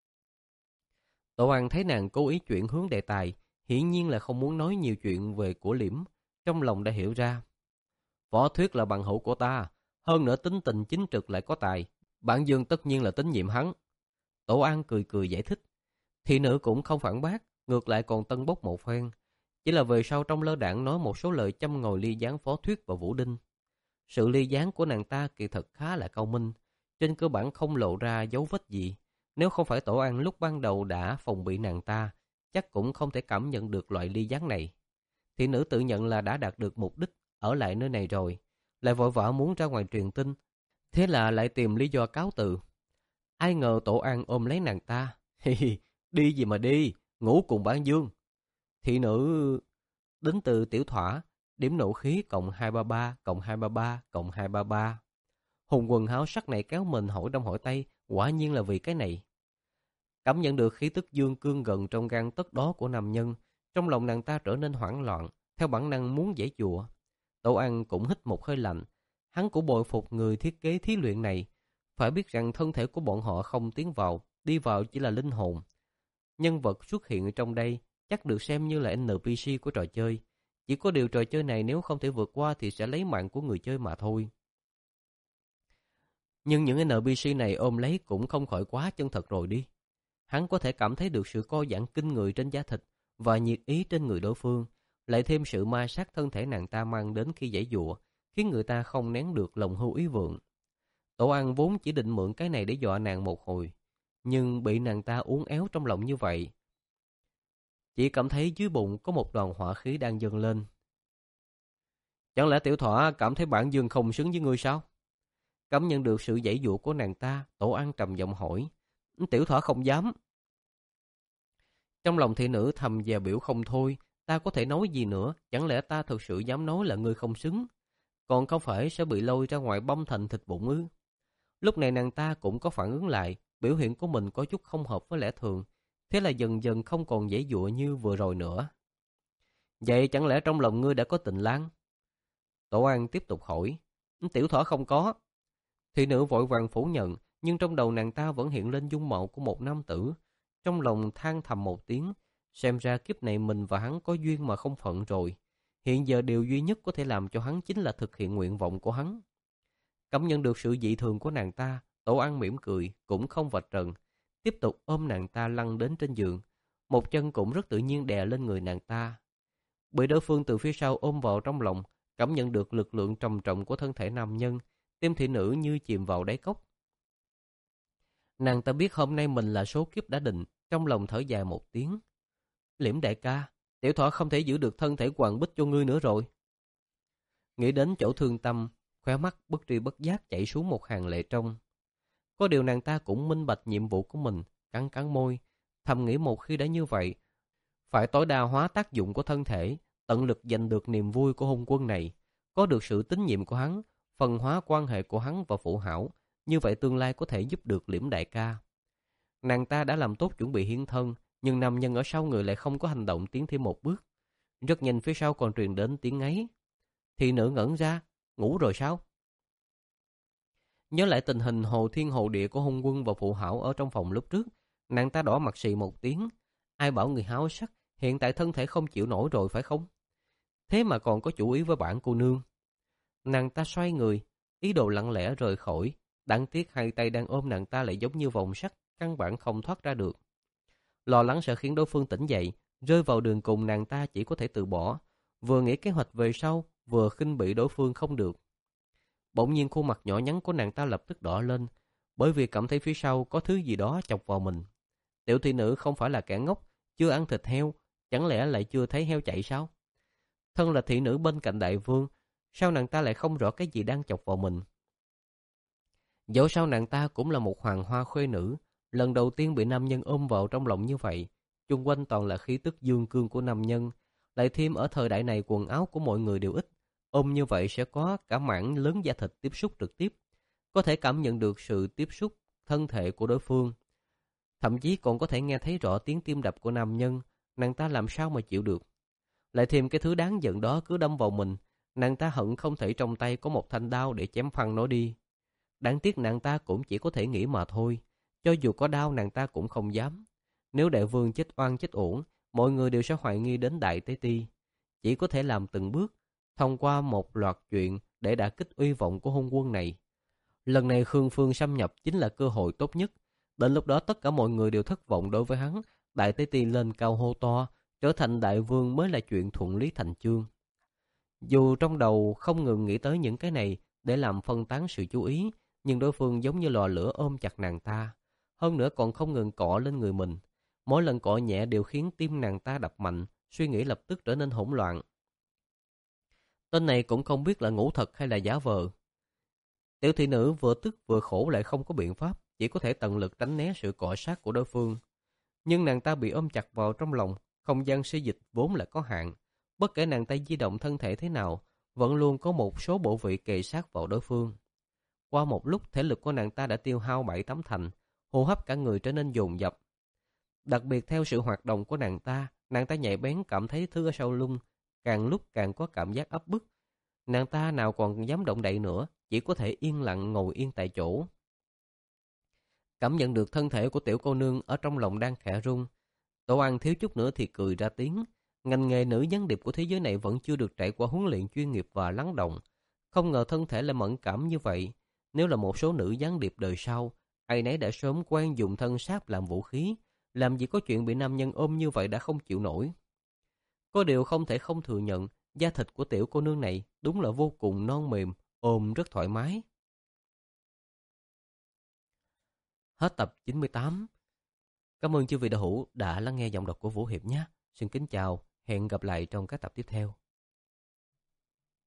Tổ An thấy nàng cố ý chuyển hướng đề tài, hiển nhiên là không muốn nói nhiều chuyện về của Liễm, trong lòng đã hiểu ra. Võ Thuyết là bằng hữu của ta, hơn nữa tính tình chính trực lại có tài, bản Dương tất nhiên là tín nhiệm hắn. Tổ An cười cười giải thích. Thị nữ cũng không phản bác, ngược lại còn tân bốc một phen. Chỉ là về sau trong lơ đãng nói một số lời châm ngòi ly gián Phó Thuyết và Vũ Đinh. Sự ly gián của nàng ta kỳ thật khá là cao minh, trên cơ bản không lộ ra dấu vết gì. Nếu không phải Tổ An lúc ban đầu đã phòng bị nàng ta, chắc cũng không thể cảm nhận được loại ly gián này. Thị nữ tự nhận là đã đạt được mục đích ở lại nơi này rồi, lại vội vã muốn ra ngoài truyền tin, thế là lại tìm lý do cáo từ. Ai ngờ Tổ An ôm lấy nàng ta. Hi hi, đi gì mà đi, ngủ cùng bản Dương. Thị nữ đến từ Tiểu Thỏa, điểm nộ khí cộng hai ba ba cộng hai ba ba cộng hai ba ba. Hùng quần háo sắc này kéo mình hỏi đông hỏi tây, quả nhiên là vì cái này. Cảm nhận được khí tức dương cương gần trong gan tấc đó của nam nhân, trong lòng nàng ta trở nên hoảng loạn, theo bản năng muốn giãy giụa. Tổ An cũng hít một hơi lạnh, hắn cũng bội phục người thiết kế thí luyện này. Phải biết rằng thân thể của bọn họ không tiến vào, đi vào chỉ là linh hồn. Nhân vật xuất hiện trong đây chắc được xem như là en pê xê của trò chơi. Chỉ có điều trò chơi này nếu không thể vượt qua thì sẽ lấy mạng của người chơi mà thôi. Nhưng những en pê xê này ôm lấy cũng không khỏi quá chân thật rồi đi. Hắn có thể cảm thấy được sự co giãn kinh người trên da thịt và nhiệt ý trên người đối phương, lại thêm sự ma sát thân thể nàng ta mang đến khi giãy giụa, khiến người ta không nén được lòng hưu ý vượng. Tổ An vốn chỉ định mượn cái này để dọa nàng một hồi, nhưng bị nàng ta uốn éo trong lòng như vậy, chỉ cảm thấy dưới bụng có một đoàn hỏa khí đang dâng lên. Chẳng lẽ Tiểu Thỏa cảm thấy bản Dương không xứng với ngươi sao? Cảm nhận được sự giãy giụa của nàng ta, Tổ An trầm giọng hỏi. Tiểu Thỏa không dám. Trong lòng thị nữ thầm dè biểu không thôi, ta có thể nói gì nữa, chẳng lẽ ta thực sự dám nói là ngươi không xứng, còn không phải sẽ bị lôi ra ngoài băm thành thịt bụng ư? Lúc này nàng ta cũng có phản ứng lại, biểu hiện của mình có chút không hợp với lẽ thường, thế là dần dần không còn giãy giụa như vừa rồi nữa. Vậy chẳng lẽ trong lòng ngươi đã có tình lang? Tổ An tiếp tục hỏi. Tiểu Thỏa không có. Thị nữ vội vàng phủ nhận, nhưng trong đầu nàng ta vẫn hiện lên dung mạo của một nam tử. Trong lòng than thầm một tiếng, xem ra kiếp này mình và hắn có duyên mà không phận rồi. Hiện giờ điều duy nhất có thể làm cho hắn chính là thực hiện nguyện vọng của hắn. Cảm nhận được sự dị thường của nàng ta, Tổ An mỉm cười, cũng không vạch trần, tiếp tục ôm nàng ta lăn đến trên giường, một chân cũng rất tự nhiên đè lên người nàng ta. Bị đối phương từ phía sau ôm vào trong lòng, cảm nhận được lực lượng trầm trọng của thân thể nam nhân, tim thị nữ như chìm vào đáy cốc. Nàng ta biết hôm nay mình là số kiếp đã định, trong lòng thở dài một tiếng. Liễm đại ca, tiểu thỏ không thể giữ được thân thể hoàng bích cho ngươi nữa rồi. Nghĩ đến chỗ thương tâm, khóe mắt bất tri bất giác chảy xuống một hàng lệ trong. Có điều nàng ta cũng minh bạch nhiệm vụ của mình, cắn cắn môi, thầm nghĩ một khi đã như vậy, phải tối đa hóa tác dụng của thân thể, tận lực giành được niềm vui của hôn quân này, có được sự tín nhiệm của hắn, phân hóa quan hệ của hắn và phụ hảo, như vậy tương lai có thể giúp được Liễm đại ca. Nàng ta đã làm tốt chuẩn bị hiến thân, nhưng nam nhân ở sau người lại không có hành động tiến thêm một bước. Rất nhanh phía sau còn truyền đến tiếng ấy. Thị nữ ngẩn ra, ngủ rồi sao? Nhớ lại tình hình hồ thiên hồ địa của hôn quân và phụ hảo ở trong phòng lúc trước, nàng ta đỏ mặt xì một tiếng. Ai bảo người háo sắc, hiện tại thân thể không chịu nổi rồi phải không? Thế mà còn có chủ ý với bản cô nương. Nàng ta xoay người, ý đồ lặng lẽ rời khỏi. Đáng tiếc hai tay đang ôm nàng ta lại giống như vòng sắt, căn bản không thoát ra được. Lo lắng sợ khiến đối phương tỉnh dậy, rơi vào đường cùng, nàng ta chỉ có thể từ bỏ. Vừa nghĩ kế hoạch về sau, vừa khinh bỉ đối phương không được. Bỗng nhiên khuôn mặt nhỏ nhắn của nàng ta lập tức đỏ lên, bởi vì cảm thấy phía sau có thứ gì đó chọc vào mình. Tiểu thị nữ không phải là kẻ ngốc, chưa ăn thịt heo, chẳng lẽ lại chưa thấy heo chạy sao? Thân là thị nữ bên cạnh đại vương, sao nàng ta lại không rõ cái gì đang chọc vào mình? Dẫu sao nàng ta cũng là một hoàng hoa khuê nữ, lần đầu tiên bị nam nhân ôm vào trong lòng như vậy. Chung quanh toàn là khí tức dương cương của nam nhân, lại thêm ở thời đại này quần áo của mọi người đều ít, ôm như vậy sẽ có cả mảng lớn da thịt tiếp xúc trực tiếp, có thể cảm nhận được sự tiếp xúc thân thể của đối phương. Thậm chí còn có thể nghe thấy rõ tiếng tim đập của nam nhân, nàng ta làm sao mà chịu được. Lại thêm cái thứ đáng giận đó cứ đâm vào mình, nàng ta hận không thể trong tay có một thanh đao để chém phăng nó đi. Đáng tiếc nàng ta cũng chỉ có thể nghĩ mà thôi, cho dù có đao nàng ta cũng không dám. Nếu đại vương chết oan chết uổng, mọi người đều sẽ hoài nghi đến đại tế ti. Chỉ có thể làm từng bước, thông qua một loạt chuyện để đả kích uy vọng của hôn quân này. Lần này Khương Phương xâm nhập chính là cơ hội tốt nhất. Đến lúc đó tất cả mọi người đều thất vọng đối với hắn, đại tế ti lên cao hô to, trở thành đại vương mới là chuyện thuận lý thành chương. Dù trong đầu không ngừng nghĩ tới những cái này để làm phân tán sự chú ý, nhưng đối phương giống như lò lửa ôm chặt nàng ta, hơn nữa còn không ngừng cọ lên người mình. Mỗi lần cọ nhẹ đều khiến tim nàng ta đập mạnh, suy nghĩ lập tức trở nên hỗn loạn. Tên này cũng không biết là ngủ thật hay là giả vờ. Tiểu thị nữ vừa tức vừa khổ lại không có biện pháp, chỉ có thể tận lực tránh né sự cọ sát của đối phương. Nhưng nàng ta bị ôm chặt vào trong lòng, không gian xê dịch vốn là có hạn. Bất kể nàng ta di động thân thể thế nào, vẫn luôn có một số bộ vị kề sát vào đối phương. Qua một lúc, thể lực của nàng ta đã tiêu hao bảy tám thành, hô hấp cả người trở nên dồn dập. Đặc biệt theo sự hoạt động của nàng ta, nàng ta nhạy bén cảm thấy thứ ở sau lưng càng lúc càng có cảm giác áp bức. Nàng ta nào còn dám động đậy nữa, chỉ có thể yên lặng ngồi yên tại chỗ. Cảm nhận được thân thể của tiểu cô nương ở trong lòng đang khẽ rung, Tổ Ăn thiếu chút nữa thì cười ra tiếng. Ngành nghề nữ gián điệp của thế giới này vẫn chưa được trải qua huấn luyện chuyên nghiệp và lắng động. Không ngờ thân thể lại mẫn cảm như vậy. Nếu là một số nữ gián điệp đời sau, ai nấy đã sớm quen dùng thân xác làm vũ khí, làm gì có chuyện bị nam nhân ôm như vậy đã không chịu nổi. Có điều không thể không thừa nhận, da thịt của tiểu cô nương này đúng là vô cùng non mềm, ôm rất thoải mái. Hết tập chín mươi tám. Cảm ơn chư vị đạo hữu đã lắng nghe giọng đọc của Vũ Hiệp nhé. Xin kính chào, hẹn gặp lại trong các tập tiếp theo.